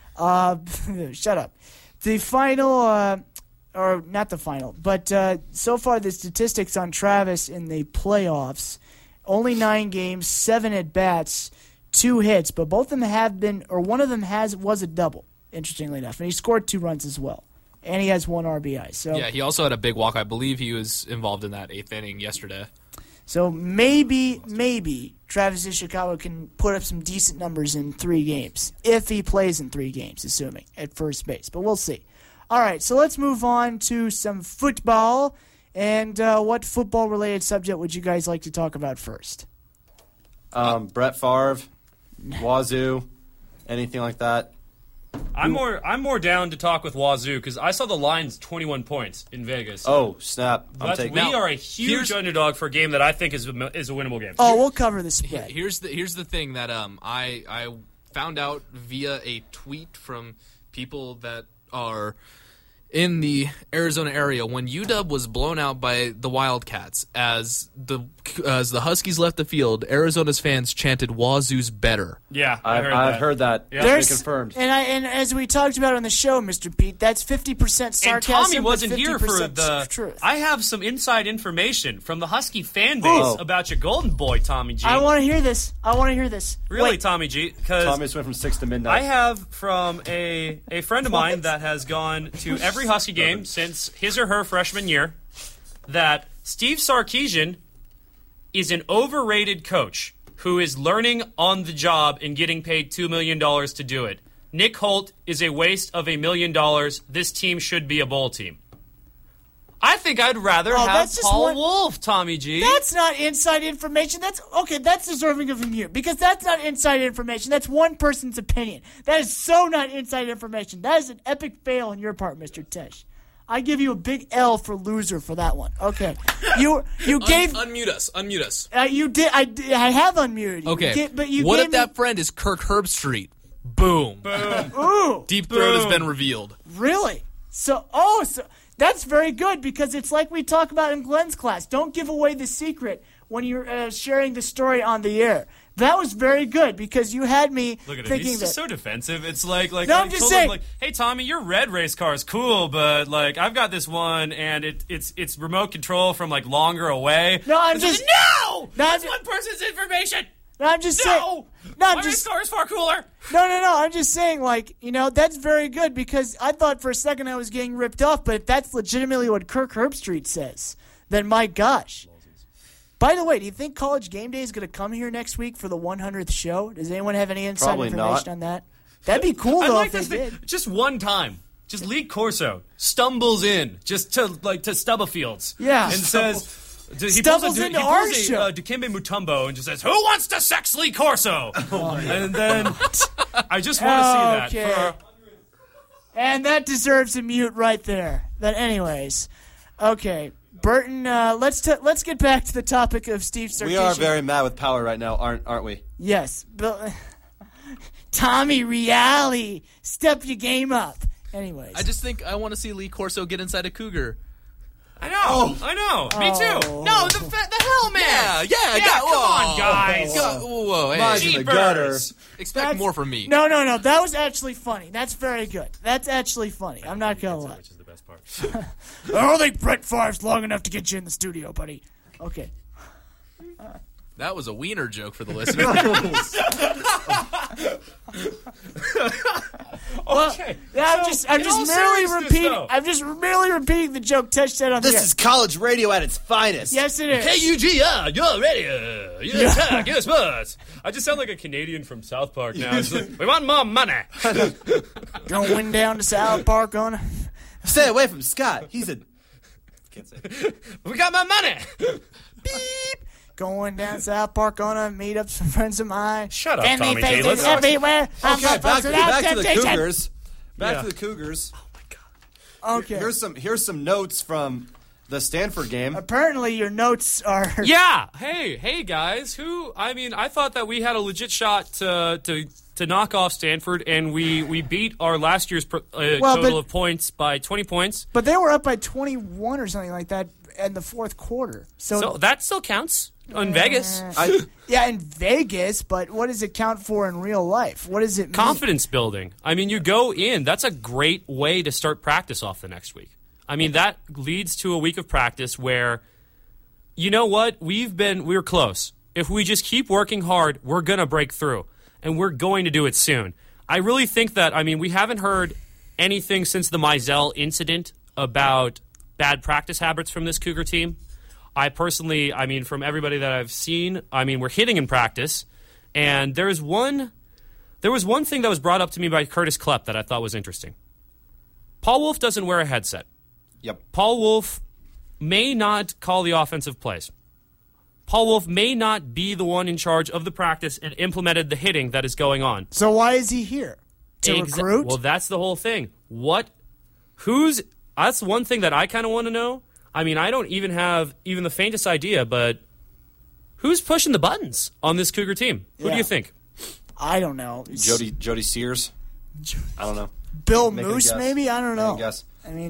Shut up. The final, or not the final, but so far the statistics on Travis in the playoffs, only 9 games, 7 at-bats, 2 hits, but both of them have been, or one of them was a double, interestingly enough, and he scored 2 runs as well. And he has 1 RBI. So Yeah, he also had a big walk. I believe he was involved in that 8th inning yesterday. So maybe Travis Ishikawa can put up some decent numbers in 3 games, if he plays in 3 games, assuming, at first base. But we'll see. All right, so let's move on to some football. And what football-related subject would you guys like to talk about first? Brett Favre, Wazoo, anything like that. I'm more down to talk with Wazoo because I saw the line's 21 points in Vegas. Oh, snap. We are a huge underdog for a game that I think is a winnable game. Oh, we'll cover the spread. Here's the thing that I found out via a tweet from people that are in the Arizona area when UW was blown out by the Wildcats. As the Huskies left the field, Arizona's fans chanted "Wazoo's better." Yeah, I've heard that. Yeah. It's been confirmed. And as we talked about on the show, Mr. Pete, that's 50% sarcasm. And Tommy but wasn't here for 50% the truth. I have some inside information from the Husky fan base about your golden boy, Tommy G. I want to hear this. Really, Wait. Tommy G? Because Tommy just went from 6 to midnight. I have from a friend of mine that has gone to every Husky game since his or her freshman year that Steve Sarkisian is an overrated coach who is learning on the job and getting paid $2 million to do it. Nick Holt is a waste of $1 million. This team should be a bowl team. I think I'd rather have that's just Paul one- Wolf, Tommy G. That's not inside information. That's deserving of a mute because that's not inside information. That's one person's opinion. That is so not inside information. That is an epic fail on your part, Mr. Tesh. I give you a big L for loser for that one. Okay, you gave Unmute us. you did. I have unmuted you. Okay, But you what gave if that friend is Kirk Herbstreit? Boom. Ooh, Deep throat has been revealed. really? So that's very good because it's like we talk about in Glenn's class. Don't give away the secret when you're sharing the story on the air. That was very good because you had me Look at him. thinking He's that. just so defensive. It's like No, I I'm just told saying- him, like, hey Tommy, your red race car is cool, but like I've got this one and it's remote control from like longer away. No, I'm It's just- like, no. No, I'm That's ju- one person's information. No, I'm just saying. No, No, I'm my just. race car is far cooler. No. I'm just saying, like, that's very good because I thought for a second I was getting ripped off, but if that's legitimately what Kirk Herbstreit says, then my gosh. By the way, do you think College Game Day is going to come here next week for the 100th show? Does anyone have any inside Probably information not. on that? That'd be cool, I though, like if they this thing. did. Just one time. Just Lee Corso stumbles in just to Stubblefields. Yeah. And says Stumbles into our show. Dikembe Mutombo and just says, "Who wants to sex Lee Corso?" And then I just want to see that. Okay. And that deserves a mute right there. But anyways, okay. Burton, let's get back to the topic of Steve Sarkisian. We are very mad with power right now, aren't we? Yes, but Tommy Reale, step your game up. Anyways, I just think I want to see Lee Corso get inside a cougar. I know. Me too. No, the hell, man. Yeah, come on, guys. Whoa, hey. Mine's in the gutter. Expect That's- more from me. No. That was actually funny. That's very good. That's actually funny. I'm not gonna lie. Which is the best part. I don't think Brett Favre's long enough to get you in the studio, buddy. Okay. That was a wiener joke for the listener. Well, Okay. that I'm just all merely seriousness, repeating. though. I'm just merely repeating the joke Tesh said on the This air. is college radio at its finest. Yes, it is. KUGR, you're ready. You're attack, you're sports. I just sound like a Canadian from South Park now. It's like, we want more money. Going down to South Park on. Stay away from Scott. He's a. Can't say. We got my money. Beep. Going down South Park on a meet up some friends of mine. Shut up, Friendly Tommy faces Taylor. everywhere. I'm Okay, not back folks without to the temptation. Cougars. Back Yeah. to the Cougars. Okay. Here's some notes from the Stanford game. Apparently, your notes are. Yeah. Hey, guys. I thought that we had a legit shot to knock off Stanford, and we beat our last year's total of points by 20 points. But they were up by 21 or something like that in the fourth quarter. So that still counts in Vegas. Yeah, in Vegas, but what does it count for in real life? What does it mean? Confidence building. I mean, you go in. That's a great way to start practice off the next week. I mean, that leads to a week of practice where, you know what? We're close. If we just keep working hard, we're going to break through. And we're going to do it soon. I really think that, we haven't heard anything since the Mizell incident about bad practice habits from this Cougar team. I personally, from everybody that I've seen, we're hitting in practice. And there was one thing that was brought up to me by Curtis Klepp that I thought was interesting. Paul Wolf doesn't wear a headset. Yep. Paul Wolf may not call the offensive plays. Paul Wolf may not be the one in charge of the practice and implemented the hitting that is going on. So why is he here? To recruit? Well, that's the whole thing. That's one thing that I kind of want to know. I don't even have the faintest idea, but who's pushing the buttons on this Cougar team? Who do you think? I don't know. Jody Sears. I don't know. Bill Make a Moose, guess. maybe? I don't know. Make a guess.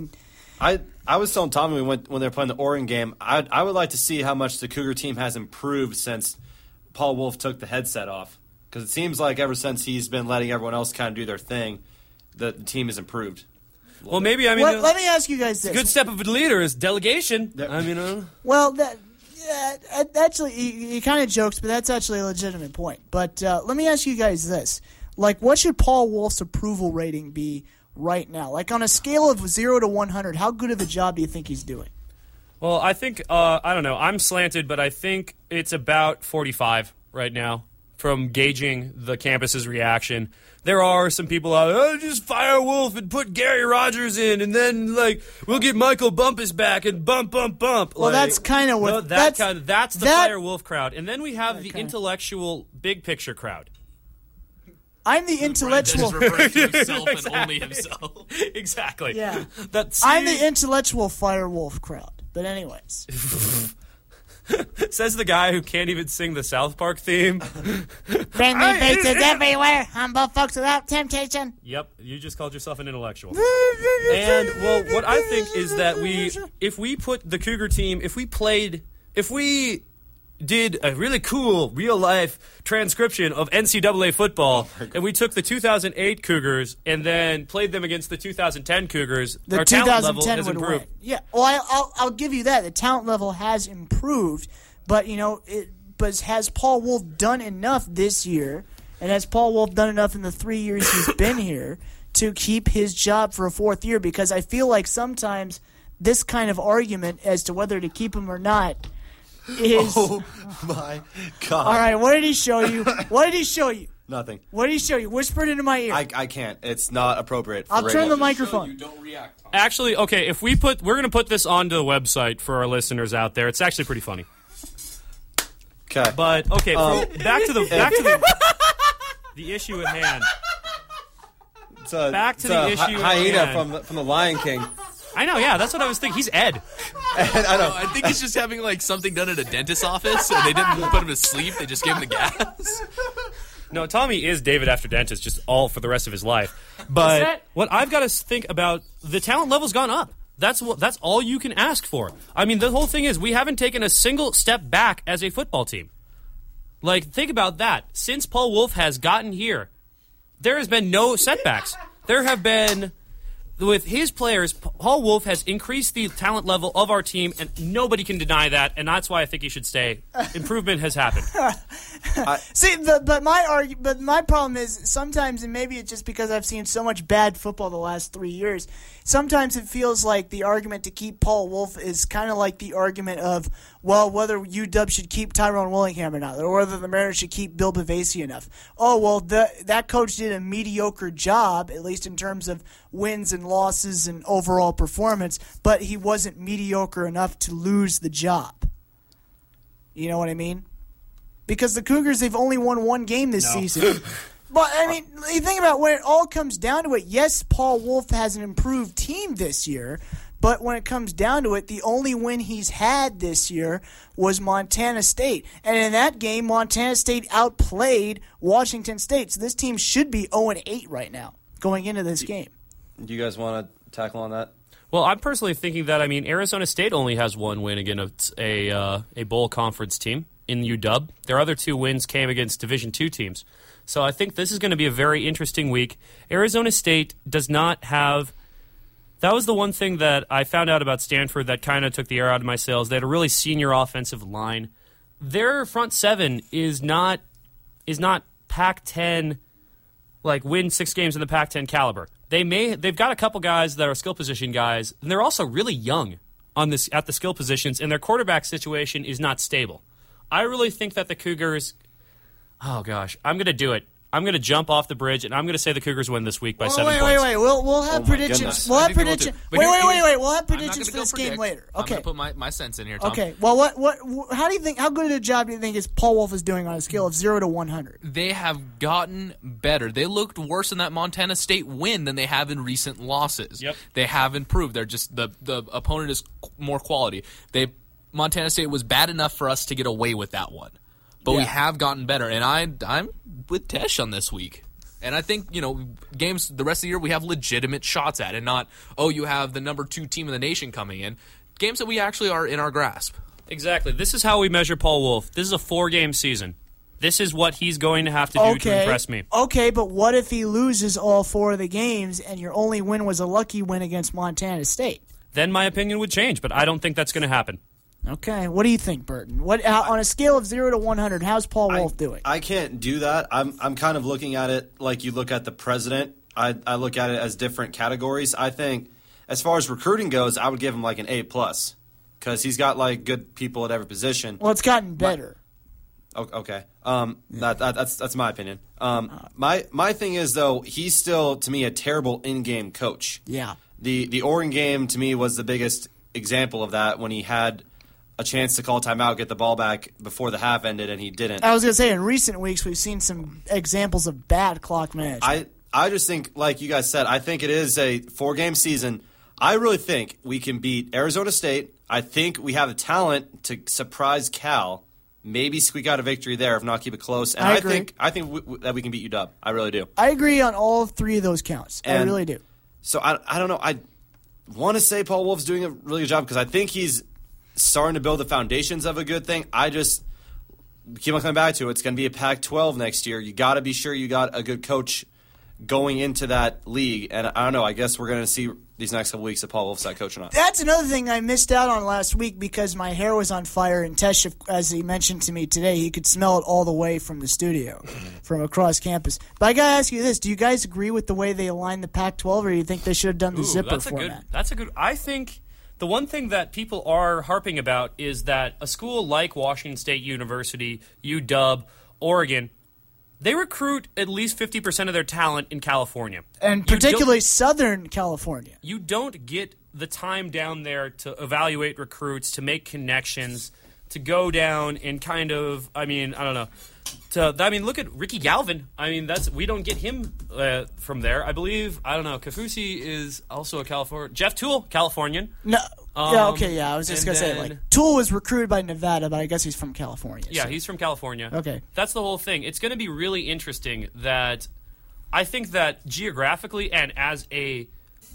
I was telling Tommy when they were playing the Oregon game, I would like to see how much the Cougar team has improved since Paul Wolf took the headset off. Because it seems like ever since he's been letting everyone else kind of do their thing, the team has improved. Well, maybe, Let me ask you guys this. a good step of a leader is delegation. Well, actually, he kind of jokes, but that's actually a legitimate point. But let me ask you guys this. What should Paul Wolf's approval rating be right now? On a scale of 0 to 100, how good of a job do you think he's doing? Well, I think, I don't know, I'm slanted, but I think it's about 45 right now from gauging the campus's reaction. There are some people out just fire Wolf and put Gary Rogers in, and then, we'll get Michael Bumpus back and bump. Well, that's kind of what... that's the fire Wolf crowd. And then we have the intellectual big picture crowd. I'm the intellectual... That is referring to himself and only himself. Exactly. Yeah. I'm I'm the intellectual fire wolf crowd. But anyways. Says the guy who can't even sing the South Park theme. Friendly faces everywhere. Humble folks without temptation. Yep, you just called yourself an intellectual. And, well, what I think is that if we put the Cougar team, if we did a really cool real-life transcription of NCAA football, and we took the 2008 Cougars and then played them against the 2010 Cougars, The our talent level 2010 has would improved. win. Yeah, well, I'll give you that. The talent level has improved, but but has Paul Wolf done enough this year? And has Paul Wolf done enough in the 3 years he's been here to keep his job for a fourth year? Because I feel like sometimes this kind of argument as to whether to keep him or not is. Oh, my God. All right, what did he show you? What did he show you? Nothing. What did he show you? Whisper it into my ear. I can't. It's not appropriate. For I'll turn the radio. microphone. You don't react, Tom. Actually, okay, we're going to put this onto the website for our listeners out there. It's actually pretty funny. Okay. But okay, back to the issue at hand. Back to the issue at hyena hand. from the Lion King. I know, yeah, that's what I was thinking. He's Ed. I know. I think he's just having something done at a dentist's office, and they didn't put him to sleep. They just gave him the gas. No, Tommy is David after dentist, just all for the rest of his life. But what I've got to think about, the talent level's gone up. That's all you can ask for. The whole thing is we haven't taken a single step back as a football team. Think about that. Since Paul Wolf has gotten here, there has been no setbacks. There have been with his players, Paul Wolf has increased the talent level of our team, and nobody can deny that, and that's why I think he should stay. Improvement has happened. See, but my problem is sometimes, and maybe it's just because I've seen so much bad football the last 3 years, sometimes it feels like the argument to keep Paul Wolf is kind of like the argument of, well, whether UW should keep Tyrone Willingham or not, or whether the Mariners should keep Bill Bavasi enough. Oh, well, that coach did a mediocre job, at least in terms of wins and losses and overall performance, but he wasn't mediocre enough to lose the job. You know what I mean? Because the Cougars, they've only won one game this season. But, I mean, you think about when it all comes down to it, yes, Paul Wolf has an improved team this year, but when it comes down to it, the only win he's had this year was Montana State. And in that game, Montana State outplayed Washington State. So this team should be 0-8 right now going into this game. Do you guys want to tackle on that? Well, I'm personally thinking that, Arizona State only has one win against a bowl conference team in UW. Their other two wins came against Division II teams. So I think this is going to be a very interesting week. Arizona State does not have... That was the one thing that I found out about Stanford that kind of took the air out of my sails. They had a really senior offensive line. Their front seven is not Pac-10, like win 6 games in the Pac-10 caliber. They've got a couple guys that are skill position guys, and they're also really young at the skill positions, and their quarterback situation is not stable. I really think that the Cougars... Oh, gosh. I'm going to do it. I'm going to jump off the bridge, and I'm going to say the Cougars win this week by 7 points. Wait. We'll have predictions. Goodness. We'll have predictions. Wait. We'll have I'm predictions not for this gonna game later. I'm Okay. going to put my sense in here, Tom. Okay. Well, how do you think? How good a job do you think is Paul Wolf is doing on a scale of 0 to 100? They have gotten better. They looked worse in that Montana State win than they have in recent losses. Yep. They have improved. They're just the opponent is more quality. Montana State was bad enough for us to get away with that one. But we have gotten better, and I'm with Tesh on this week. And I think, games the rest of the year we have legitimate shots at, and not, you have the number 2 team in the nation coming in. Games that we actually are in our grasp. Exactly. This is how we measure Paul Wolf. This is a 4-game season. This is what he's going to have to do to impress me. Okay, but what if he loses all 4 of the games and your only win was a lucky win against Montana State? Then my opinion would change, but I don't think that's going to happen. Okay, what do you think, Burton? On a scale of 0 to 100, how's Paul Wolf doing? I can't do that. I'm kind of looking at it like you look at the president. I look at it as different categories. I think as far as recruiting goes, I would give him like an A+, because he's got like good people at every position. Well, it's gotten better. Okay. That's my opinion. My thing is, though, he's still, to me, a terrible in-game coach. Yeah. The Oregon game, to me, was the biggest example of that, when he had a chance to call timeout, get the ball back before the half ended, and he didn't. I was going to say, in recent weeks, we've seen some examples of bad clock management. I just think, like you guys said, I think it is a 4-game season. I really think we can beat Arizona State. I think we have the talent to surprise Cal. Maybe squeak out a victory there, if not keep it close. And I agree. I think that we can beat UW. I really do. I agree on all 3 of those counts. I really do. So I don't know. I want to say Paul Wolf's doing a really good job, because I think he's starting to build the foundations of a good thing. I just keep on coming back to it. It's going to be a Pac-12 next year. You got to be sure you got a good coach going into that league. And I don't know. I guess we're going to see these next couple weeks if Paul Wolf's that coach or not. That's another thing I missed out on last week because my hair was on fire. And Tesh, as he mentioned to me today, he could smell it all the way from the studio, from across campus. But I got to ask you this. Do you guys agree with the way they aligned the Pac-12, or do you think they should have done the zipper format? That's a good. I think the one thing that people are harping about is that a school like Washington State University, UW, Oregon, they recruit at least 50% of their talent in California. And particularly Southern California. You don't get the time down there to evaluate recruits, to make connections, to go down and kind of, I don't know. Look at Ricky Galvin. We don't get him from there. I believe, Kafusi is also a Californian. Jeff Toole, Californian. No. I was just going to say, Toole was recruited by Nevada, but I guess he's from California. Yeah, he's from California. Okay. That's the whole thing. It's going to be really interesting that I think that geographically and as a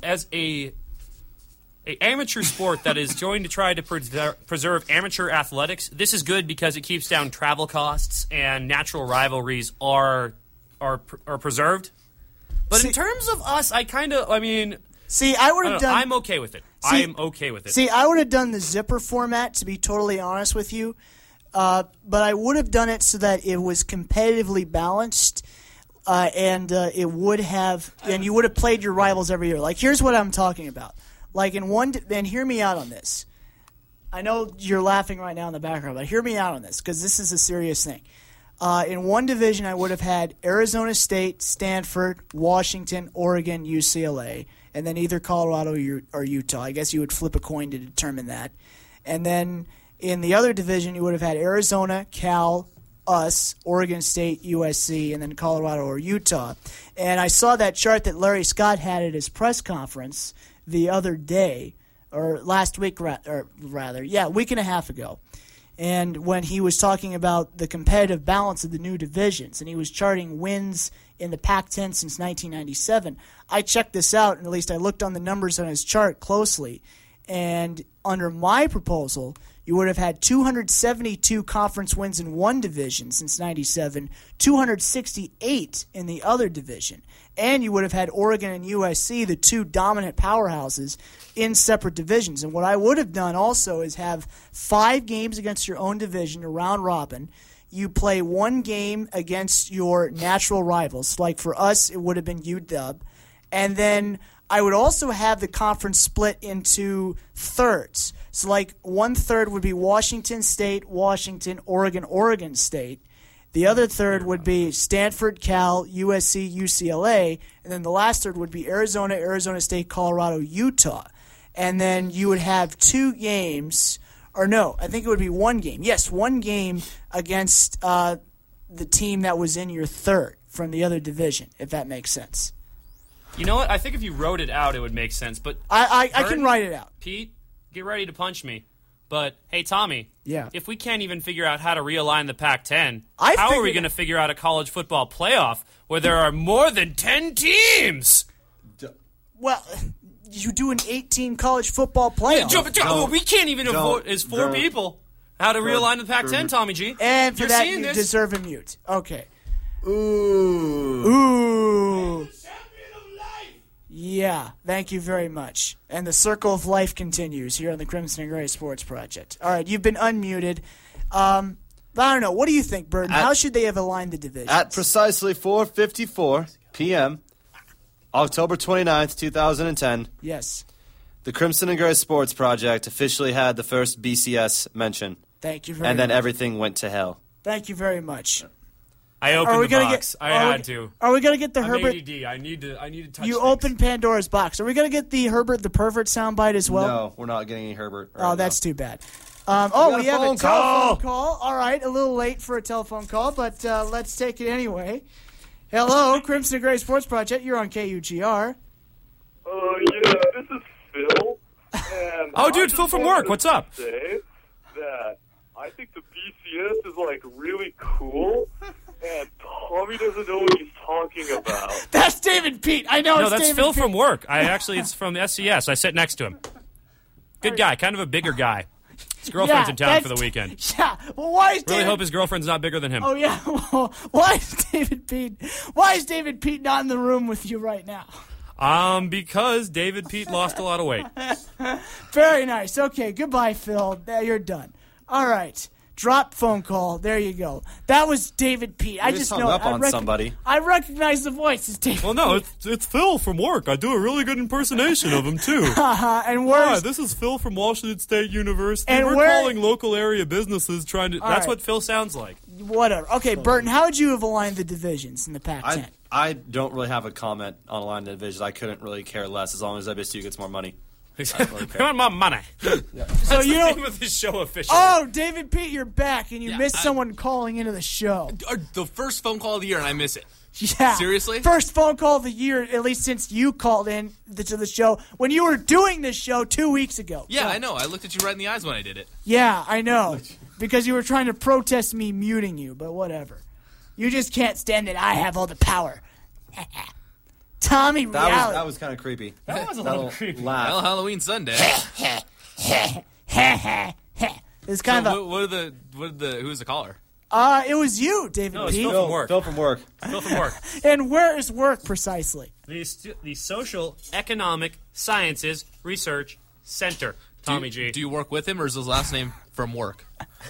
amateur sport that is going to try to preserve amateur athletics, this is good because it keeps down travel costs and natural rivalries are preserved. But in terms of us, See, I would I have don't know, done. I'm okay with it. See- I'm okay with it. See, I would have done the zipper format, to be totally honest with you. But I would have done it so that it was competitively balanced, and it would have, and you would have played your rivals every year. Like, here's what I'm talking about. Like and hear me out on this. I know you're laughing right now in the background, but hear me out on this because this is a serious thing. In one division, I would have had Arizona State, Stanford, Washington, Oregon, UCLA, and then either Colorado or Utah. I guess you would flip a coin to determine that. And then in the other division, you would have had Arizona, Cal, us, Oregon State, USC, and then Colorado or Utah. And I saw that chart that Larry Scott had at his press conference the other day, or last week, a week and a half ago. And when he was talking about the competitive balance of the new divisions, and he was charting wins in the Pac-10 since 1997, I checked this out, and at least I looked on the numbers on his chart closely. And under my proposal, you would have had 272 conference wins in one division since 97, 268 in the other division. And you would have had Oregon and USC, the two dominant powerhouses, in separate divisions. And what I would have done also is have 5 games against your own division, a round robin. You play 1 game against your natural rivals. Like for us, it would have been UW. And then I would also have the conference split into thirds. So like 1/3 would be Washington State, Washington, Oregon, Oregon State. The other third would be Stanford, Cal, USC, UCLA. And then the last third would be Arizona, Arizona State, Colorado, Utah. And then you would have 2 games, or no, I think it would be 1 game. Yes, 1 game against the team that was in your third from the other division, if that makes sense. You know what? I think if you wrote it out, it would make sense. But I can write it out. Pete, get ready to punch me. But, hey, Tommy, Yeah. if we can't even figure out how to realign the Pac-10, I how are we figured- going to figure out a college football playoff where there are more than 10 teams? Well, you do an 18 college football playoff. We can't even vote as 4 people how to realign the Pac-10, Tommy G. And for You're that, seeing you this? deserve a mute. Okay. Ooh. Ooh. Yeah, thank you very much. And the circle of life continues here on the Crimson and Gray Sports Project. All right, you've been unmuted. I don't know. What do you think, Burton? How should they have aligned the divisions? At precisely 4:54 p.m., October 29th, 2010, Yes. the Crimson and Gray Sports Project officially had the first BCS mention, Thank you very much. and then everything went to hell. Thank you very much. I Are opened we the gonna box. get? I are had we, to. Are we gonna get the I'm Herbert? ADD. I need to touch You things. opened Pandora's box. Are we gonna get the Herbert the pervert soundbite as well? No, we're not getting any Herbert. Oh, right that's now. too bad. We We got a have a phone telephone call. All right, a little late for a telephone call, but let's take it anyway. Hello, Crimson and Gray Sports Project. You're on KUGR. Yeah, this is Phil. And Oh, dude, I just Phil from wanted work. to What's up? Say that I think the BCS is like really cool, and Tommy doesn't know what he's talking about. That's David Pete. I know No, it's that's David Phil Pete. from work. It's from SCS. I sit next to him. Good guy, kind of a bigger guy. His girlfriend's in town for the weekend. Yeah. Well, why is Really David? hope his girlfriend's not bigger than him. Oh yeah. Well, why is David Pete? Why is David Pete not in the room with you right now? Because David Pete lost a lot of weight. Very nice. Okay. Goodbye, Phil. There, you're done. All right. Drop phone call. There you go. That was David Pete. I just just hung know up on somebody. I recognize the voice. It's David. Well, no, it's Phil from work. I do a really good impersonation of him, too. And Hi, where's this is Phil from Washington State University. And We're where- calling local area businesses trying to... That's right. what Phil sounds like. whatever? Okay, Burton. How would you have aligned the divisions in the Pac-10? I don't really have a comment on aligned divisions. I couldn't really care less as long as WSU gets more money. Come on, my money. so you Name don't. of this show officially. Oh, David Pete, you're back, and you Yeah, missed I- someone calling into the show. The first phone call of the year, and I miss it. Yeah. Seriously? First phone call of the year, at least since you called in to the show when you were doing this show 2 weeks ago. Yeah, Go. I know. I looked at you right in the eyes when I did it. Yeah, I know. Because you were trying to protest me muting you, but whatever. You just can't stand that I have all the power. Tommy reality. That was kind of creepy. That was a little creepy. Well, Laugh. Halloween Sunday. It's kind of a, Who's the caller? It was you, David No, it's Pete. Phil from work. Phil from work. Phil from work. And where is work precisely? The Social Economic Sciences Research Center. Tommy G. Do you work with him, or is his last name from work?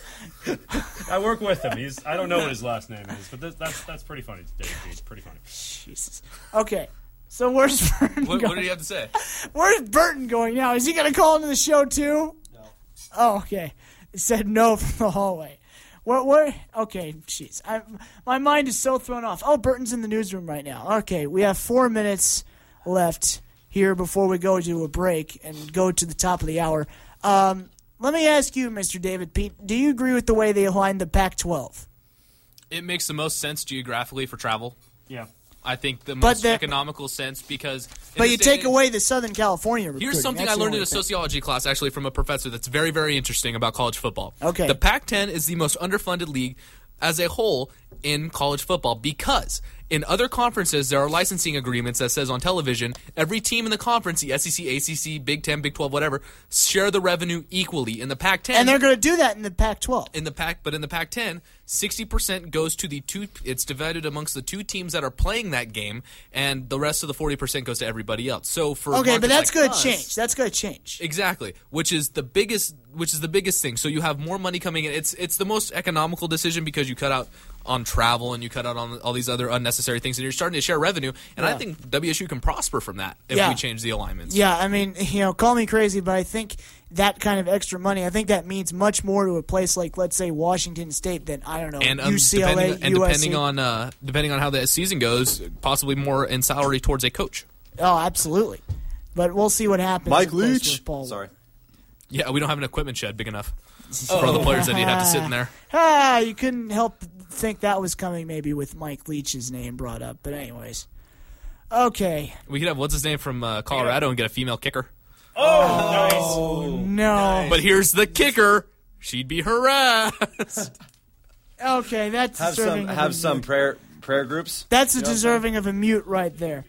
I work with him. I don't know what his last name is, but that's pretty funny. David Pete. It's pretty funny. Jesus. Okay. So where's Burton What going? did he have to say? Where's Burton going now? Is he going to call into the show too? No. Oh, okay. He said no from the hallway. What? Okay, jeez. My mind is so thrown off. Oh, Burton's in the newsroom right now. Okay, we have 4 minutes left here before we go to a break and go to the top of the hour. Let me ask you, Mr. David Pete, do you agree with the way they aligned the Pac-12? It makes the most sense geographically for travel. Yeah. I think the most economical sense because... But you take away the Southern California recruiting. Here's something I learned in a sociology class, actually, from a professor that's very, very interesting about college football. Okay. The Pac-10 is the most underfunded league as a whole in college football because in other conferences there are licensing agreements that says on television every team in the conference, the SEC, ACC, Big 10, Big 12, whatever, share the revenue equally. In the Pac-10... And they're going to do that in the Pac-12. But in the Pac-10, 60% goes to the two. It's divided amongst the two teams that are playing that game, and the rest of the 40% goes to everybody else. So for okay, but that's like going to us, change. That's going to change. Exactly, which is the biggest thing. So you have more money coming in. It's the most economical decision because you cut out on travel and you cut out on all these other unnecessary things, and you're starting to share revenue. And I think WSU can prosper from that if we change the alignments. Yeah, I mean, call me crazy, but I think that kind of extra money, I think that means much more to a place like, let's say, Washington State than, I don't know, and UCLA, USC. depending on how the season goes, possibly more in salary towards a coach. Oh, absolutely. But we'll see what happens. Mike Leach. Sorry. Yeah, we don't have an equipment shed big enough for all the players that he'd have to sit in there. You couldn't help think that was coming maybe with Mike Leach's name brought up. But anyways. Okay. We could have, what's his name from Colorado and get a female kicker. Oh, no. But here's the kicker. She'd be harassed. Okay, that's deserving have some prayer groups. That's deserving of a mute right there.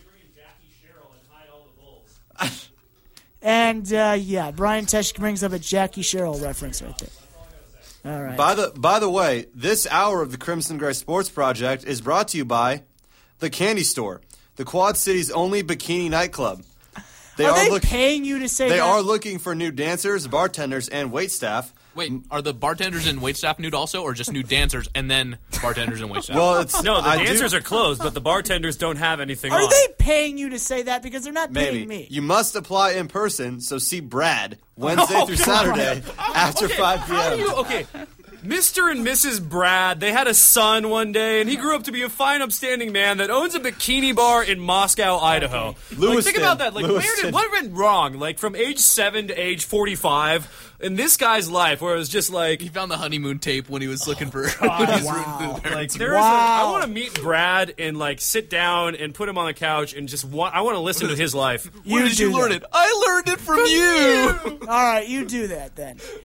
And Brian Tesh brings up a Jackie Sherrill reference right there. All right. By the way, this hour of the Crimson Gray Sports Project is brought to you by the Candy Store, the Quad City's only bikini nightclub. Are they paying you to say that? They are looking for new dancers, bartenders, and waitstaff. Wait, are the bartenders and waitstaff nude also, or just nude dancers and then bartenders and waitstaff? Well, it's No, the dancers are closed, but the bartenders don't have anything Are on. they paying you to say that? Because they're not maybe paying me. you must apply in person. So see Brad Wednesday through Saturday after 5 p.m. How do you, okay, Mr. and Mrs. Brad, they had a son one day, and he grew up to be a fine, upstanding man that owns a bikini bar in Moscow, Idaho. Like, think about that. Like, what went wrong? Like, from age 7 to age 45 in this guy's life, where it was just like... He found the honeymoon tape when he was looking for... Wow. Like, I want to meet Brad and, like, sit down and put him on the couch and just I want to listen to his life. Where did you learn it? I learned it from you! All right, you do that then.